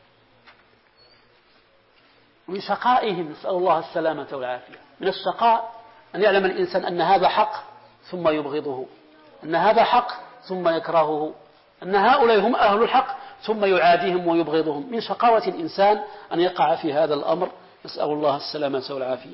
ومن شقائهم، نسأل الله السلامة والعافية. من الشقاء أن يعلم الإنسان أن هذا حق ثم يبغضه، أن هذا حق ثم يكرهه، أن هؤلاء هم أهل الحق ثم يعاديهم ويبغضهم. من شقاوة الإنسان أن يقع في هذا الأمر، نسأل الله السلامة والعافية.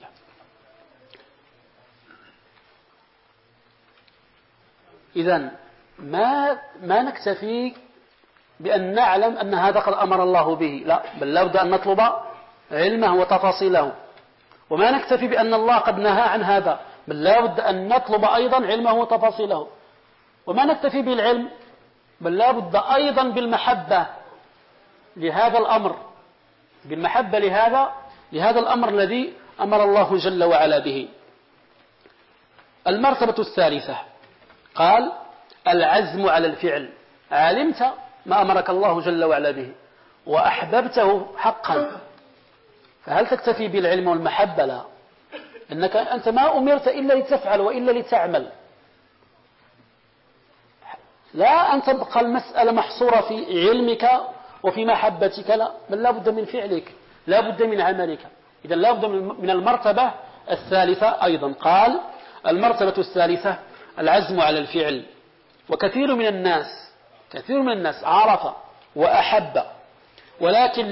إذن ما نكتفي بأن نعلم أن هذا قد أمر الله به، لا، بل لابد أن نطلب علمه وتفاصيله. وما نكتفي بأن الله قد نهى عن هذا، بل لابد أن نطلب أيضا علمه وتفاصيله. وما نكتفي بالعلم، بل لابد أيضا بالمحبة لهذا الأمر، بالمحبة لهذا الأمر الذي أمر الله جل وعلا به. المرتبة الثالثة قال العزم على الفعل. علمت ما أمرك الله جل وعلا به وأحببته حقا، فهل تكتفي بالعلم والمحبة؟ لا، أنت ما أمرت إلا لتفعل وإلا لتعمل. لا أن تبقى المسألة محصورة في علمك وفي محبتك، لا، بل لا بد من فعلك، لا بد من عملك. إذن لا بد من المرتبة الثالثة أيضا. قال المرتبة الثالثة العزم على الفعل. وكثير من الناس عرف وأحب ولكن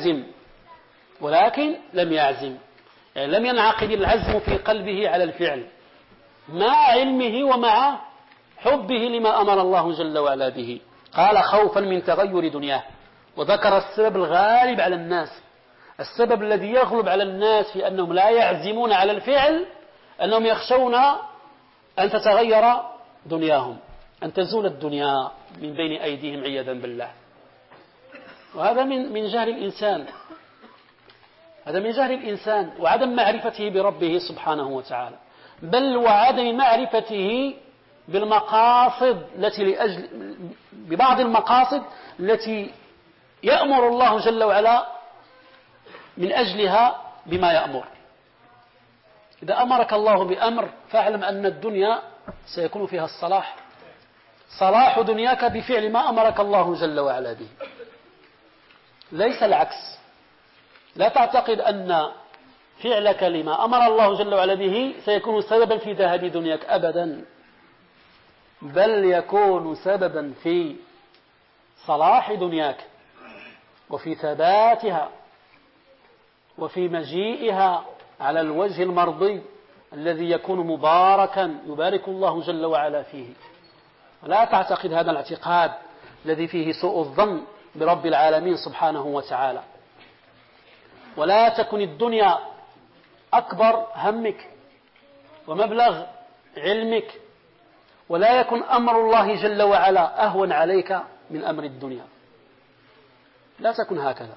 لم يعزم، يعني لم ينعقد العزم في قلبه على الفعل مع علمه ومع حبه لما أمر الله جل وعلا به. قال خوفا من تغير دنياه، وذكر السبب الغالب على الناس، السبب الذي يغلب على الناس في أنهم لا يعزمون على الفعل، أنهم يخشون أن تتغير دنياهم، أن تزول الدنيا من بين أيديهم عياذا بالله. وهذا من جهل الإنسان، هذا من جهل الإنسان وعدم معرفته بربه سبحانه وتعالى، بل وعدم معرفته بالمقاصد ببعض المقاصد التي يأمر الله جل وعلا من أجلها بما يأمر. إذا أمرك الله بأمر فاعلم أن الدنيا سيكون فيها صلاح دنياك بفعل ما أمرك الله جل وعلا به، ليس العكس. لا تعتقد أن فعلك لما أمر الله جل وعلا به سيكون سببا في ذهاب دنياك، أبدا، بل يكون سببا في صلاح دنياك وفي ثباتها وفي مجيئها على الوجه المرضي الذي يكون مباركا يبارك الله جل وعلا فيه. لا تعتقد هذا الاعتقاد الذي فيه سوء الظن برب العالمين سبحانه وتعالى. ولا تكن الدنيا أكبر همك ومبلغ علمك، ولا يكن أمر الله جل وعلا أهون عليك من أمر الدنيا. لا تكن هكذا،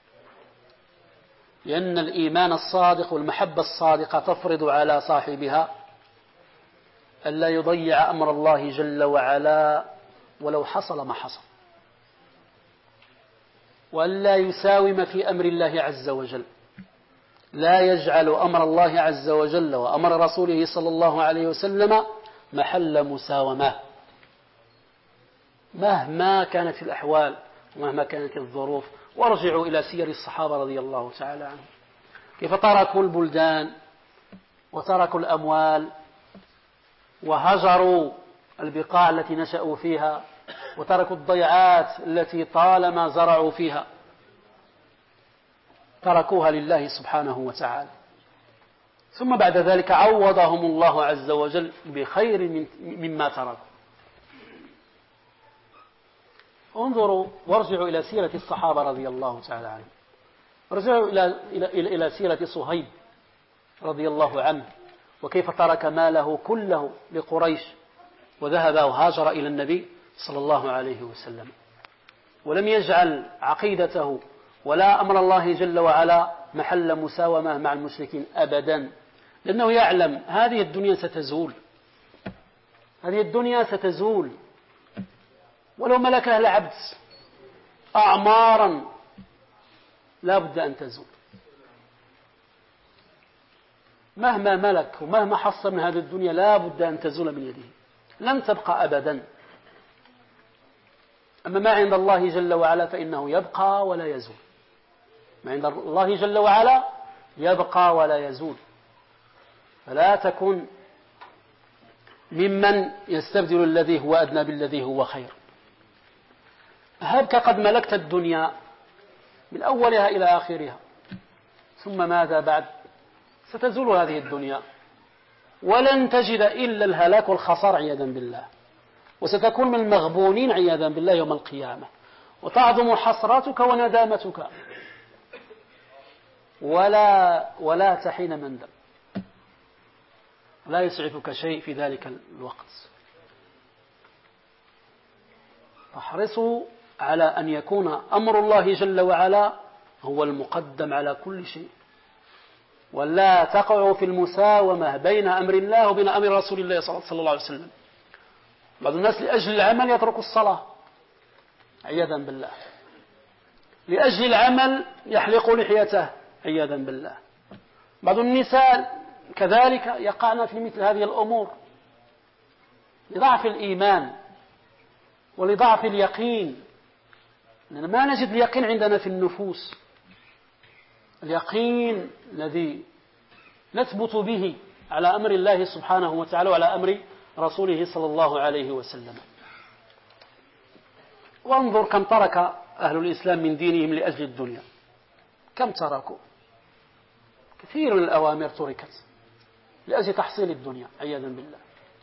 لأن الإيمان الصادق والمحبة الصادقة تفرض على صاحبها ألا يضيع أمر الله جل وعلا ولو حصل ما حصل، وألا يساوم في أمر الله عز وجل، لا يجعل أمر الله عز وجل وأمر رسوله صلى الله عليه وسلم محل مساومة مهما كانت الأحوال ومهما كانت الظروف. وارجعوا إلى سير الصحابة رضي الله تعالى عنهم، كيف تركوا البلدان وتركوا الأموال وهجروا البقاع التي نشأوا فيها، وتركوا الضيعات التي طالما زرعوا فيها، تركوها لله سبحانه وتعالى. ثم بعد ذلك عوضهم الله عز وجل بخير مما تركوا. انظروا وارجعوا إلى سيرة الصحابة رضي الله تعالى عنهم. ارجعوا إلى سيرة صهيب رضي الله عنه، وكيف ترك ماله كله لقريش وذهب وهاجر إلى النبي صلى الله عليه وسلم، ولم يجعل عقيدته ولا أمر الله جل وعلا محل مساومة مع المشركين أبدا، لأنه يعلم هذه الدنيا ستزول، هذه الدنيا ستزول، ولو ملكها العبد أعمارا لا بد أن تزول. مهما ملك ومهما حصل من هذه الدنيا لا بد أن تزول من يده، لن تبقى أبدا. أما ما عند الله جل وعلا فإنه يبقى ولا يزول. ما عند الله جل وعلا يبقى ولا يزول. فلا تكن ممن يستبدل الذي هو أدنى بالذي هو خير. هبك قد ملكت الدنيا من أولها إلى آخرها، ثم ماذا بعد؟ ستزول هذه الدنيا ولن تجد إلا الهلاك والخسار عياذا بالله، وستكون من المغبونين عياذا بالله يوم القيامة، وتعظم حسراتك وندامتك ولا تحين مندم، لا يسعفك شيء في ذلك الوقت. فاحرصوا على أن يكون أمر الله جل وعلا هو المقدم على كل شيء، ولا تقعوا في المساومة بين أمر الله وبين أمر رسول الله صلى الله عليه وسلم. بعض الناس لأجل العمل يترك الصلاة عياذا بالله، لأجل العمل يحلق لحيته عياذا بالله. بعض النساء كذلك يقعن في مثل هذه الأمور لضعف الإيمان ولضعف اليقين، لأن ما نجد اليقين عندنا في النفوس، اليقين الذي نثبت به على أمر الله سبحانه وتعالى وعلى أمر رسوله صلى الله عليه وسلم. وانظر كم ترك أهل الإسلام من دينهم لأجل الدنيا، كم تركوا. كثير من الأوامر تركت لأجل تحصيل الدنيا عياذا بالله.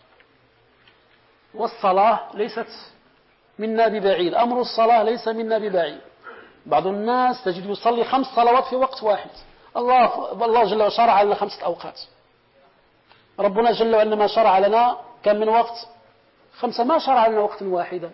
والصلاة ليست منا ببعيد، أمر الصلاة ليس منا ببعيد. بعض الناس تجد يصلي 5 صلوات في وقت واحد. الله جل وعلا شرع لنا 5 أوقات، ربنا جل وعلا ما شرع لنا كم من وقت؟ 5، ما شرع لنا وقت واحدا،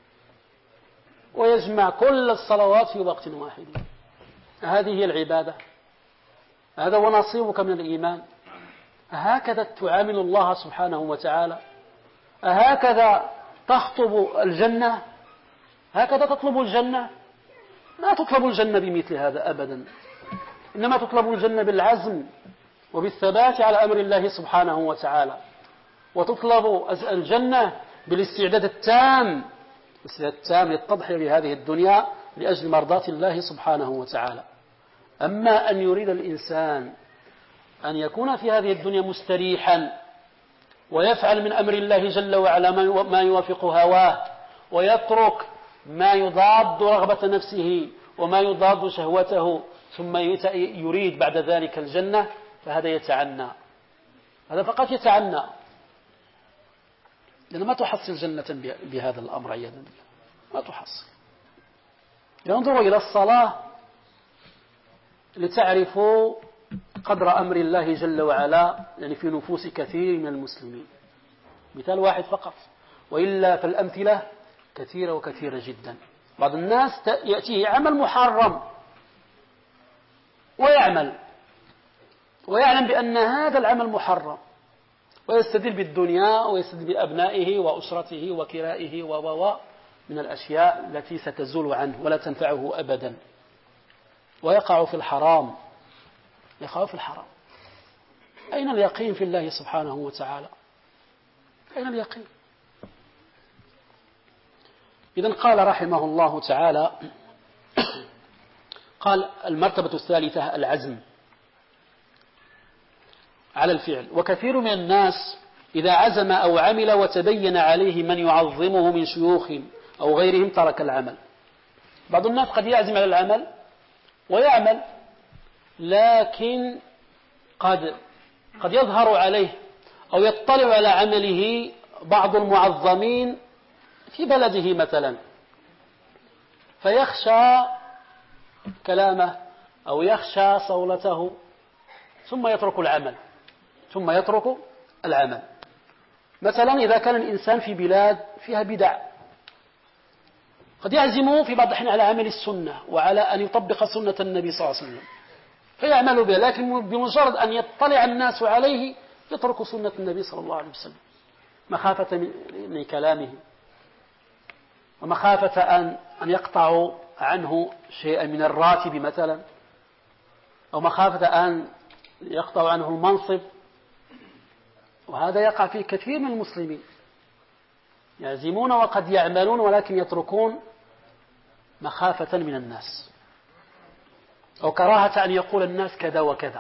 ويجمع كل الصلوات في وقت واحد. هذه هي العبادة، هذا هو نصيبك من الإيمان. هكذا تعامل الله سبحانه وتعالى؟ هكذا تخطب الجنة؟ هكذا تطلب الجنة؟ ما تطلب الجنة بمثل هذا أبدا، إنما تطلب الجنة بالعزم وبالثبات على أمر الله سبحانه وتعالى، وتطلب الجنة بالاستعداد التام للتضحية لهذه الدنيا لأجل مرضاة الله سبحانه وتعالى. أما أن يريد الإنسان أن يكون في هذه الدنيا مستريحا ويفعل من أمر الله جل وعلا ما يوافق هواه، ويترك ما يضاد رغبة نفسه وما يضاد شهوته، ثم يريد بعد ذلك الجنة، فهذا يتعنى، هذا فقط يتعنى، لأن ما تحصل جنة بهذا الأمر عياذا بالله، ما تحصل. ينظروا إلى الصلاة لتعرفوا قدر أمر الله جل وعلا يعني في نفوس كثير من المسلمين. مثال واحد فقط، وإلا فالأمثلة كثيرة وكثيرة جدا. بعض الناس يأتيه عمل محرم ويعلم بأن هذا العمل محرم، ويستدل بالدنيا ويستدل بأبنائه وأسرته وكرائه من الأشياء التي ستزول عنه ولا تنفعه أبدا، ويقع في الحرام. أين اليقين في الله سبحانه وتعالى؟ أين اليقين؟ إذن قال رحمه الله تعالى، قال المرتبة الثالثة العزم على الفعل. وكثير من الناس إذا عزم أو عمل وتبين عليه من يعظمه من شيوخهم أو غيرهم ترك العمل. بعض الناس قد يعزم على العمل ويعمل، لكن قد يظهر عليه أو يطلع على عمله بعض المعظمين في بلده مثلا، فيخشى كلامه أو يخشى صولته ثم يترك العمل. مثلا إذا كان الإنسان في بلاد فيها بدع، قد يعزم في بعض الأحيان على عمل السنة وعلى أن يطبق سنة النبي صلى الله عليه وسلم فيعمل بها، لكن بمجرد أن يطلع الناس عليه يترك سنة النبي صلى الله عليه وسلم مخافة من كلامه، ومخافة أن يقطعوا عنه شيئا من الراتب مثلا، أو مخافة أن يقطعوا عنه المنصب. وهذا يقع في كثير من المسلمين، يعزمون وقد يعملون ولكن يتركون مخافة من الناس أو كراهة أن يقول الناس كذا وكذا.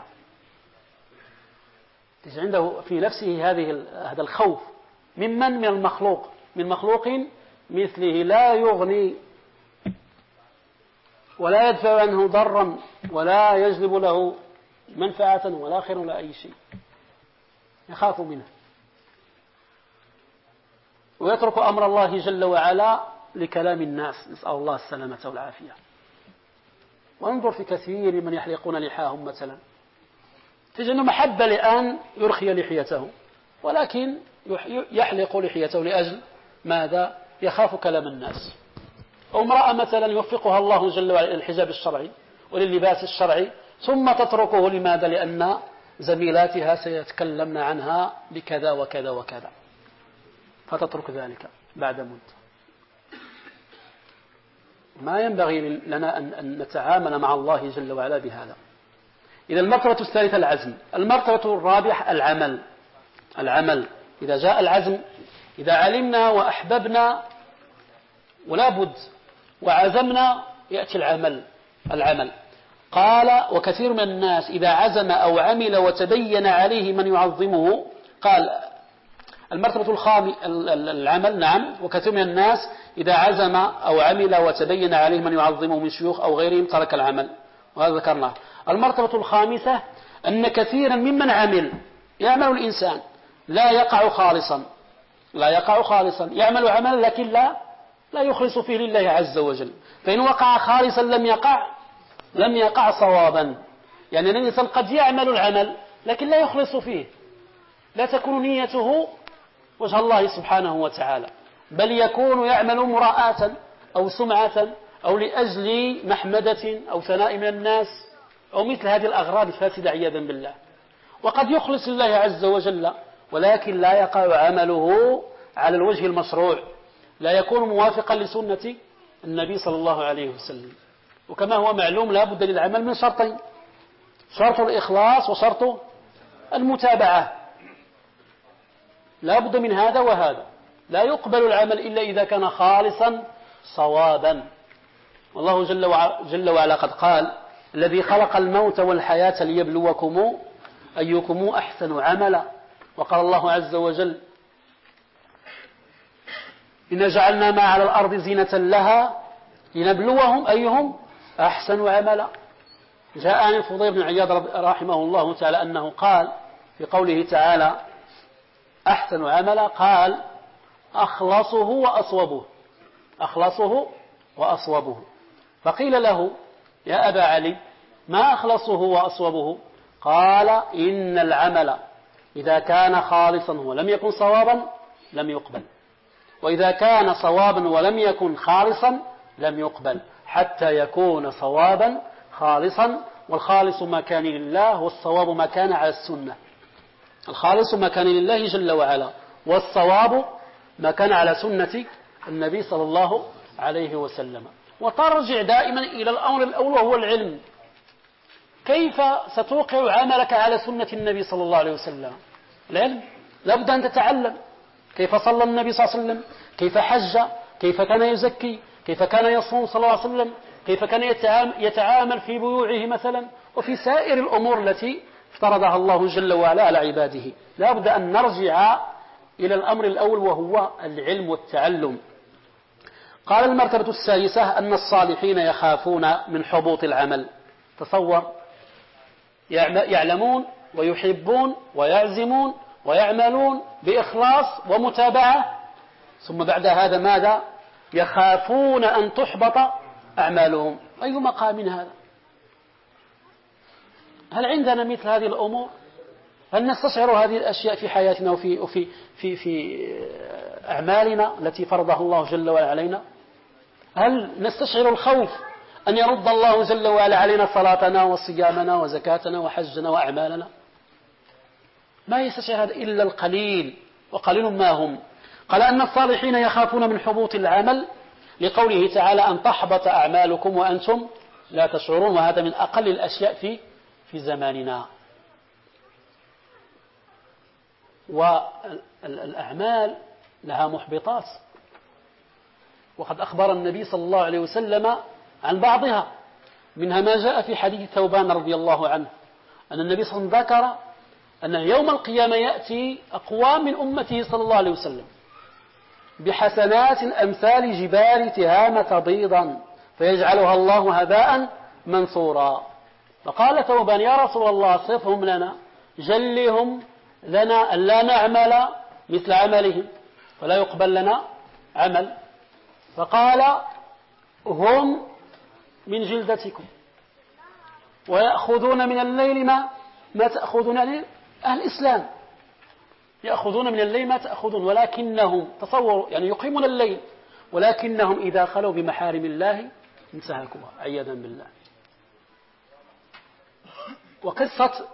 عنده في نفسه هذا الخوف من المخلوق، من مخلوق مثله لا يغني ولا يدفع عنه ضرا ولا يجلب له منفعة ولا خير ولا أي شيء، يخاف منه ويترك أمر الله جل وعلا لكلام الناس، نسأل الله السلامة والعافية. وانظر في كثير من يحلقون لحاهم مثلا، تجد أنه محبة لأن يرخي لحيته، ولكن يحلق لحيته لأجل ماذا؟ يخاف كلام الناس. أو امرأة مثلا يوفقها الله جل وعلا للحجاب الشرعي ولللباس الشرعي ثم تتركه، لماذا؟ لأن زميلاتها سيتكلمن عنها بكذا وكذا وكذا، فتترك ذلك بعد مدة. ما ينبغي لنا أن نتعامل مع الله جل وعلا بهذا. إذا المرتبة الثالثة العزم. المرتبة الرابعة العمل. إذا جاء العزم، إذا علمنا وأحببنا ولا بد وعزمنا يأتي العمل. قال: وكثير من الناس إذا عزم أو عمل وتبين عليه من يعظمه. قال المرتبة العمل. نعم. وكثير من الناس إذا عزم أو عمل وتبين عليه من يعظمه من شيوخ أو غيرهم ترك العمل، وهذا ذكرناه. المرتبة الخامسة أن كثيرا ممن يعمل الإنسان لا يقع خالصا، يعمل عملا لكن لا يخلص فيه لله عز وجل، فإن وقع خالصا لم يقع صوابا. يعني الإنسان قد يعمل العمل لكن لا يخلص فيه، لا تكون نيته وجه الله سبحانه وتعالى، بل يكون يعمل مراءة أو سمعة أو لأجل محمدة أو ثناء من الناس أو مثل هذه الأغراض الفاسدة عياذا بالله. وقد يخلص لله عز وجل ولكن لا يقع عمله على الوجه المشروع، لا يكون موافقا لسنة النبي صلى الله عليه وسلم. وكما هو معلوم لا بد للعمل من شرطين: شرط الإخلاص وشرط المتابعة، لا بد من هذا وهذا. لا يقبل العمل إلا إذا كان خالصا صوابا. والله جل وعلا قد قال: الذي خلق الموت والحياة ليبلوكم أيكم أحسن عملا. وقال الله عز وجل: إن جعلنا ما على الأرض زينة لها لنبلوهم أيهم أحسن عملا. جاء عن الفضيل بن عياض رحمه الله تعالى أنه قال في قوله تعالى أحسن عملا، قال: أخلصه وأصوبه. فقيل له: يا أبا علي، ما أخلصه وأصوبه؟ قال: إن العمل إذا كان خالصا ولم يكن صوابا لم يقبل، وإذا كان صوابا ولم يكن خالصا لم يقبل، حتى يكون صوابا خالصا. والخالص ما كان لله والصواب ما كان على السنة. الخالص ما كان لله جل وعلا، والصواب ما كان على سنة النبي صلى الله عليه وسلم. وترجع دائما إلى الأمر الأول وهو العلم. كيف ستوقع عملك على سنة النبي صلى الله عليه وسلم؟ العلم. لابد أن تتعلم كيف صلى النبي صلى الله عليه وسلم، كيف حج، كيف كان يزكي، كيف كان يصوم صلى الله عليه وسلم، كيف كان يتعامل في بيوعه مثلا، وفي سائر الأمور التي افترضها الله جل وعلا على عباده. لابد أن نرجع إلى الأمر الأول وهو العلم والتعلم. قال المرتبة السادسة أن الصالحين يخافون من حبوط العمل. تصور، يعلمون ويحبون ويعزمون ويعملون بإخلاص ومتابعة، ثم بعد هذا ماذا؟ يخافون أن تحبط أعمالهم. أي مقام هذا؟ هل عندنا مثل هذه الأمور؟ هل نستشعر هذه الأشياء في حياتنا وفي أعمالنا التي فرضها الله جل وعلا علينا؟ هل نستشعر الخوف أن يرد الله جل وعلا علينا صلاتنا وصيامنا وزكاتنا وحجنا وأعمالنا؟ ما يستشعر هذا إلا القليل، وقليل ما هم. قال أن الصالحين يخافون من حبوط العمل لقوله تعالى أن تحبط أعمالكم وأنتم لا تشعرون، وهذا من أقل الأشياء في زماننا. والأعمال لها محبطات، وقد أخبر النبي صلى الله عليه وسلم عن بعضها، منها ما جاء في حديث ثوبان رضي الله عنه أن النبي صلى الله عليه وسلم ذكر أن يوم القيامة يأتي أقوام من أمته صلى الله عليه وسلم بحسنات أمثال جبال تهامة بيضا فيجعلها الله هباء منثورا. فقال ثوبان يا رسول الله صفهم لنا، جلهم لنا أن لا نعمل مثل عملهم فلا يقبل لنا عمل. فقال هم من جلدتكم ويأخذون من الليل ما تأخذون، يعني أهل الإسلام يأخذون من الليل ما تأخذون، ولكنهم تصوروا يعني يقيمون الليل، ولكنهم إذا خلوا بمحارم الله انتهكوها عياذا بالله. وقصة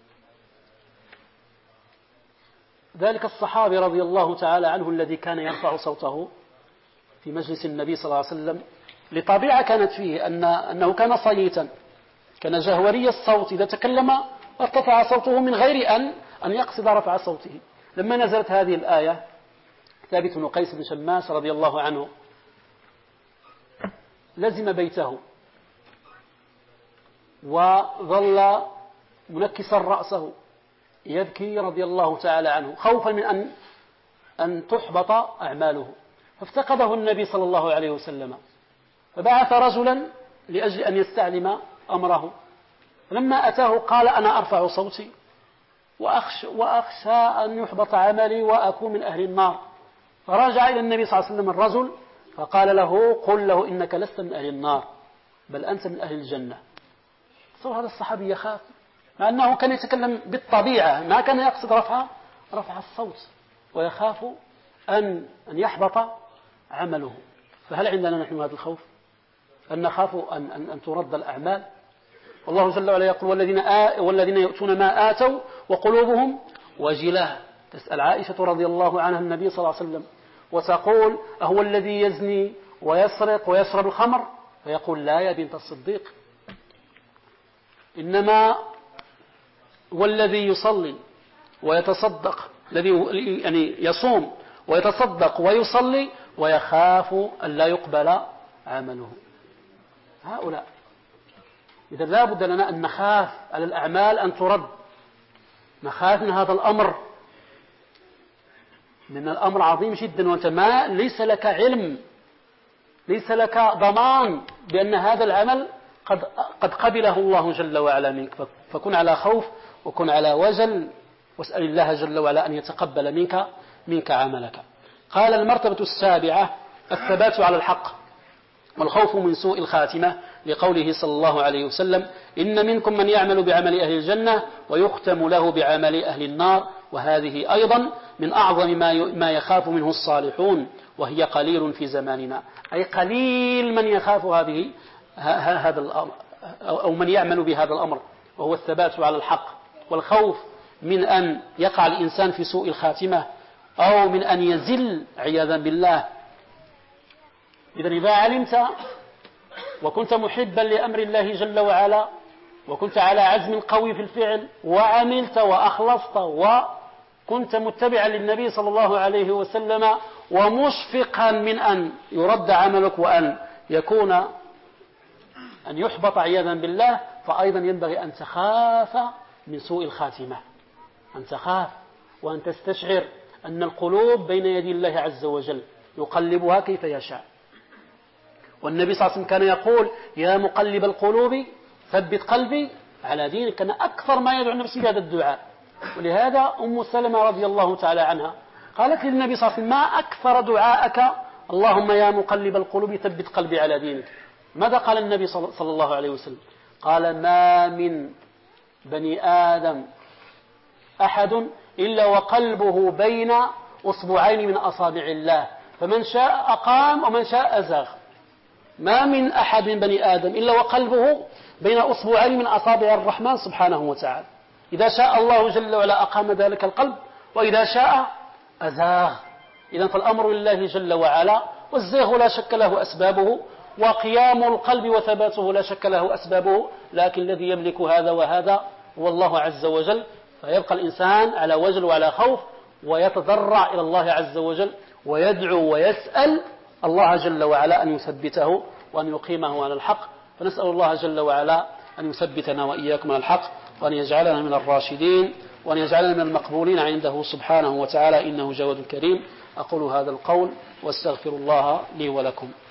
ذلك الصحابي رضي الله تعالى عنه الذي كان يرفع صوته في مجلس النبي صلى الله عليه وسلم لطبيعة كانت فيه أنه كان صيتا، كان جهوري الصوت، إذا تكلم ارتفع صوته من غير أن يقصد رفع صوته. لما نزلت هذه الآية ثابت بن قيس بن شماس رضي الله عنه لزم بيته وظل منكسا رأسه يبكي رضي الله تعالى عنه خوفا من أن تحبط أعماله. فافتقده النبي صلى الله عليه وسلم فبعث رجلا لأجل أن يستعلم أمره. فلما أتاه قال أنا أرفع صوتي وأخشى أن يحبط عملي وأكون من أهل النار. فرجع إلى النبي صلى الله عليه وسلم الرجل فقال له قل له إنك لست من أهل النار بل أنت من أهل الجنة. صور هذا الصحابي يخاف، مع أنه كان يتكلم بالطبيعة، ما كان يقصد رفع الصوت، ويخاف أن يحبط عمله. فهل عندنا نحن هذا الخوف أن نخاف أن ترد الأعمال؟ والله جل وعلا يقول والذين يؤتون ما آتوا وقلوبهم وجلة. تسأل عائشة رضي الله عنها النبي صلى الله عليه وسلم وتقول أهو الذي يزني ويسرق ويشرب الخمر؟ فيقول لا يا بنت الصديق، إنما والذي يصلي ويتصدق، الذي يعني يصوم ويتصدق ويصلي ويخاف أن لا يقبل عمله. هؤلاء إذا لا بد لنا أن نخاف على الأعمال أن ترد، نخاف من هذا الأمر، لأن الأمر عظيم جدا، وأنت ليس لك علم، ليس لك ضمان بأن هذا العمل قد قبله الله جل وعلا منك. فكن على خوف وكن على وجل، واسأل الله جل وعلا أن يتقبل منك عملك. قال المرتبة السابعة الثبات على الحق والخوف من سوء الخاتمة لقوله صلى الله عليه وسلم إن منكم من يعمل بعمل أهل الجنة ويختم له بعمل أهل النار. وهذه أيضا من أعظم ما يخاف منه الصالحون، وهي قليل في زماننا، أي قليل من يخاف هذا الأمر أو من يعمل بهذا الأمر، وهو الثبات على الحق والخوف من أن يقع الإنسان في سوء الخاتمة أو من أن يزل عياذا بالله. إذا علمت وكنت محبا لأمر الله جل وعلا وكنت على عزم قوي في الفعل وعملت وأخلصت وكنت متبعا للنبي صلى الله عليه وسلم ومشفقا من أن يرد عملك وأن يحبط عياذا بالله، فأيضا ينبغي أن تخاف من سوء الخاتمة، أن تخاف وأن تستشعر أن القلوب بين يدي الله عز وجل يقلبها كيف يشاء. والنبي صلى الله عليه وسلم كان يقول يا مقلب القلوب ثبت قلبي على دينك. كان أكثر ما يدعو نفسه بهذا الدعاء. ولهذا أم سلمة رضي الله تعالى عنها قالت للنبي صلى الله عليه وسلم ما أكثر دعاءك اللهم يا مقلب القلوب ثبت قلبي على دينك. ماذا قال النبي صلى الله عليه وسلم؟ قال ما من بني آدم أحد إلا وقلبه بين أصبعين من أصابع الله فمن شاء أقام ومن شاء أزاغ. ما من أحد من بني آدم إلا وقلبه بين أصبعين من أصابع الرحمن سبحانه وتعالى. إذا شاء الله جل وعلا أقام ذلك القلب وإذا شاء أزاغ. إذن فالأمر لله جل وعلا. والزيغ لا شك له أسبابه وقيام القلب وثباته لا شك له أسبابه لكن الذي يملك هذا وهذا هو الله عز وجل. فيبقى الإنسان على وجل وعلى خوف ويتضرع إلى الله عز وجل ويدعو ويسأل الله جل وعلا أن يثبته وأن يقيمه على الحق. فنسأل الله جل وعلا أن يثبتنا وإياكم على الحق وأن يجعلنا من الراشدين وأن يجعلنا من المقبولين عنده سبحانه وتعالى إنه جواد كريم. أقول هذا القول واستغفر الله لي ولكم.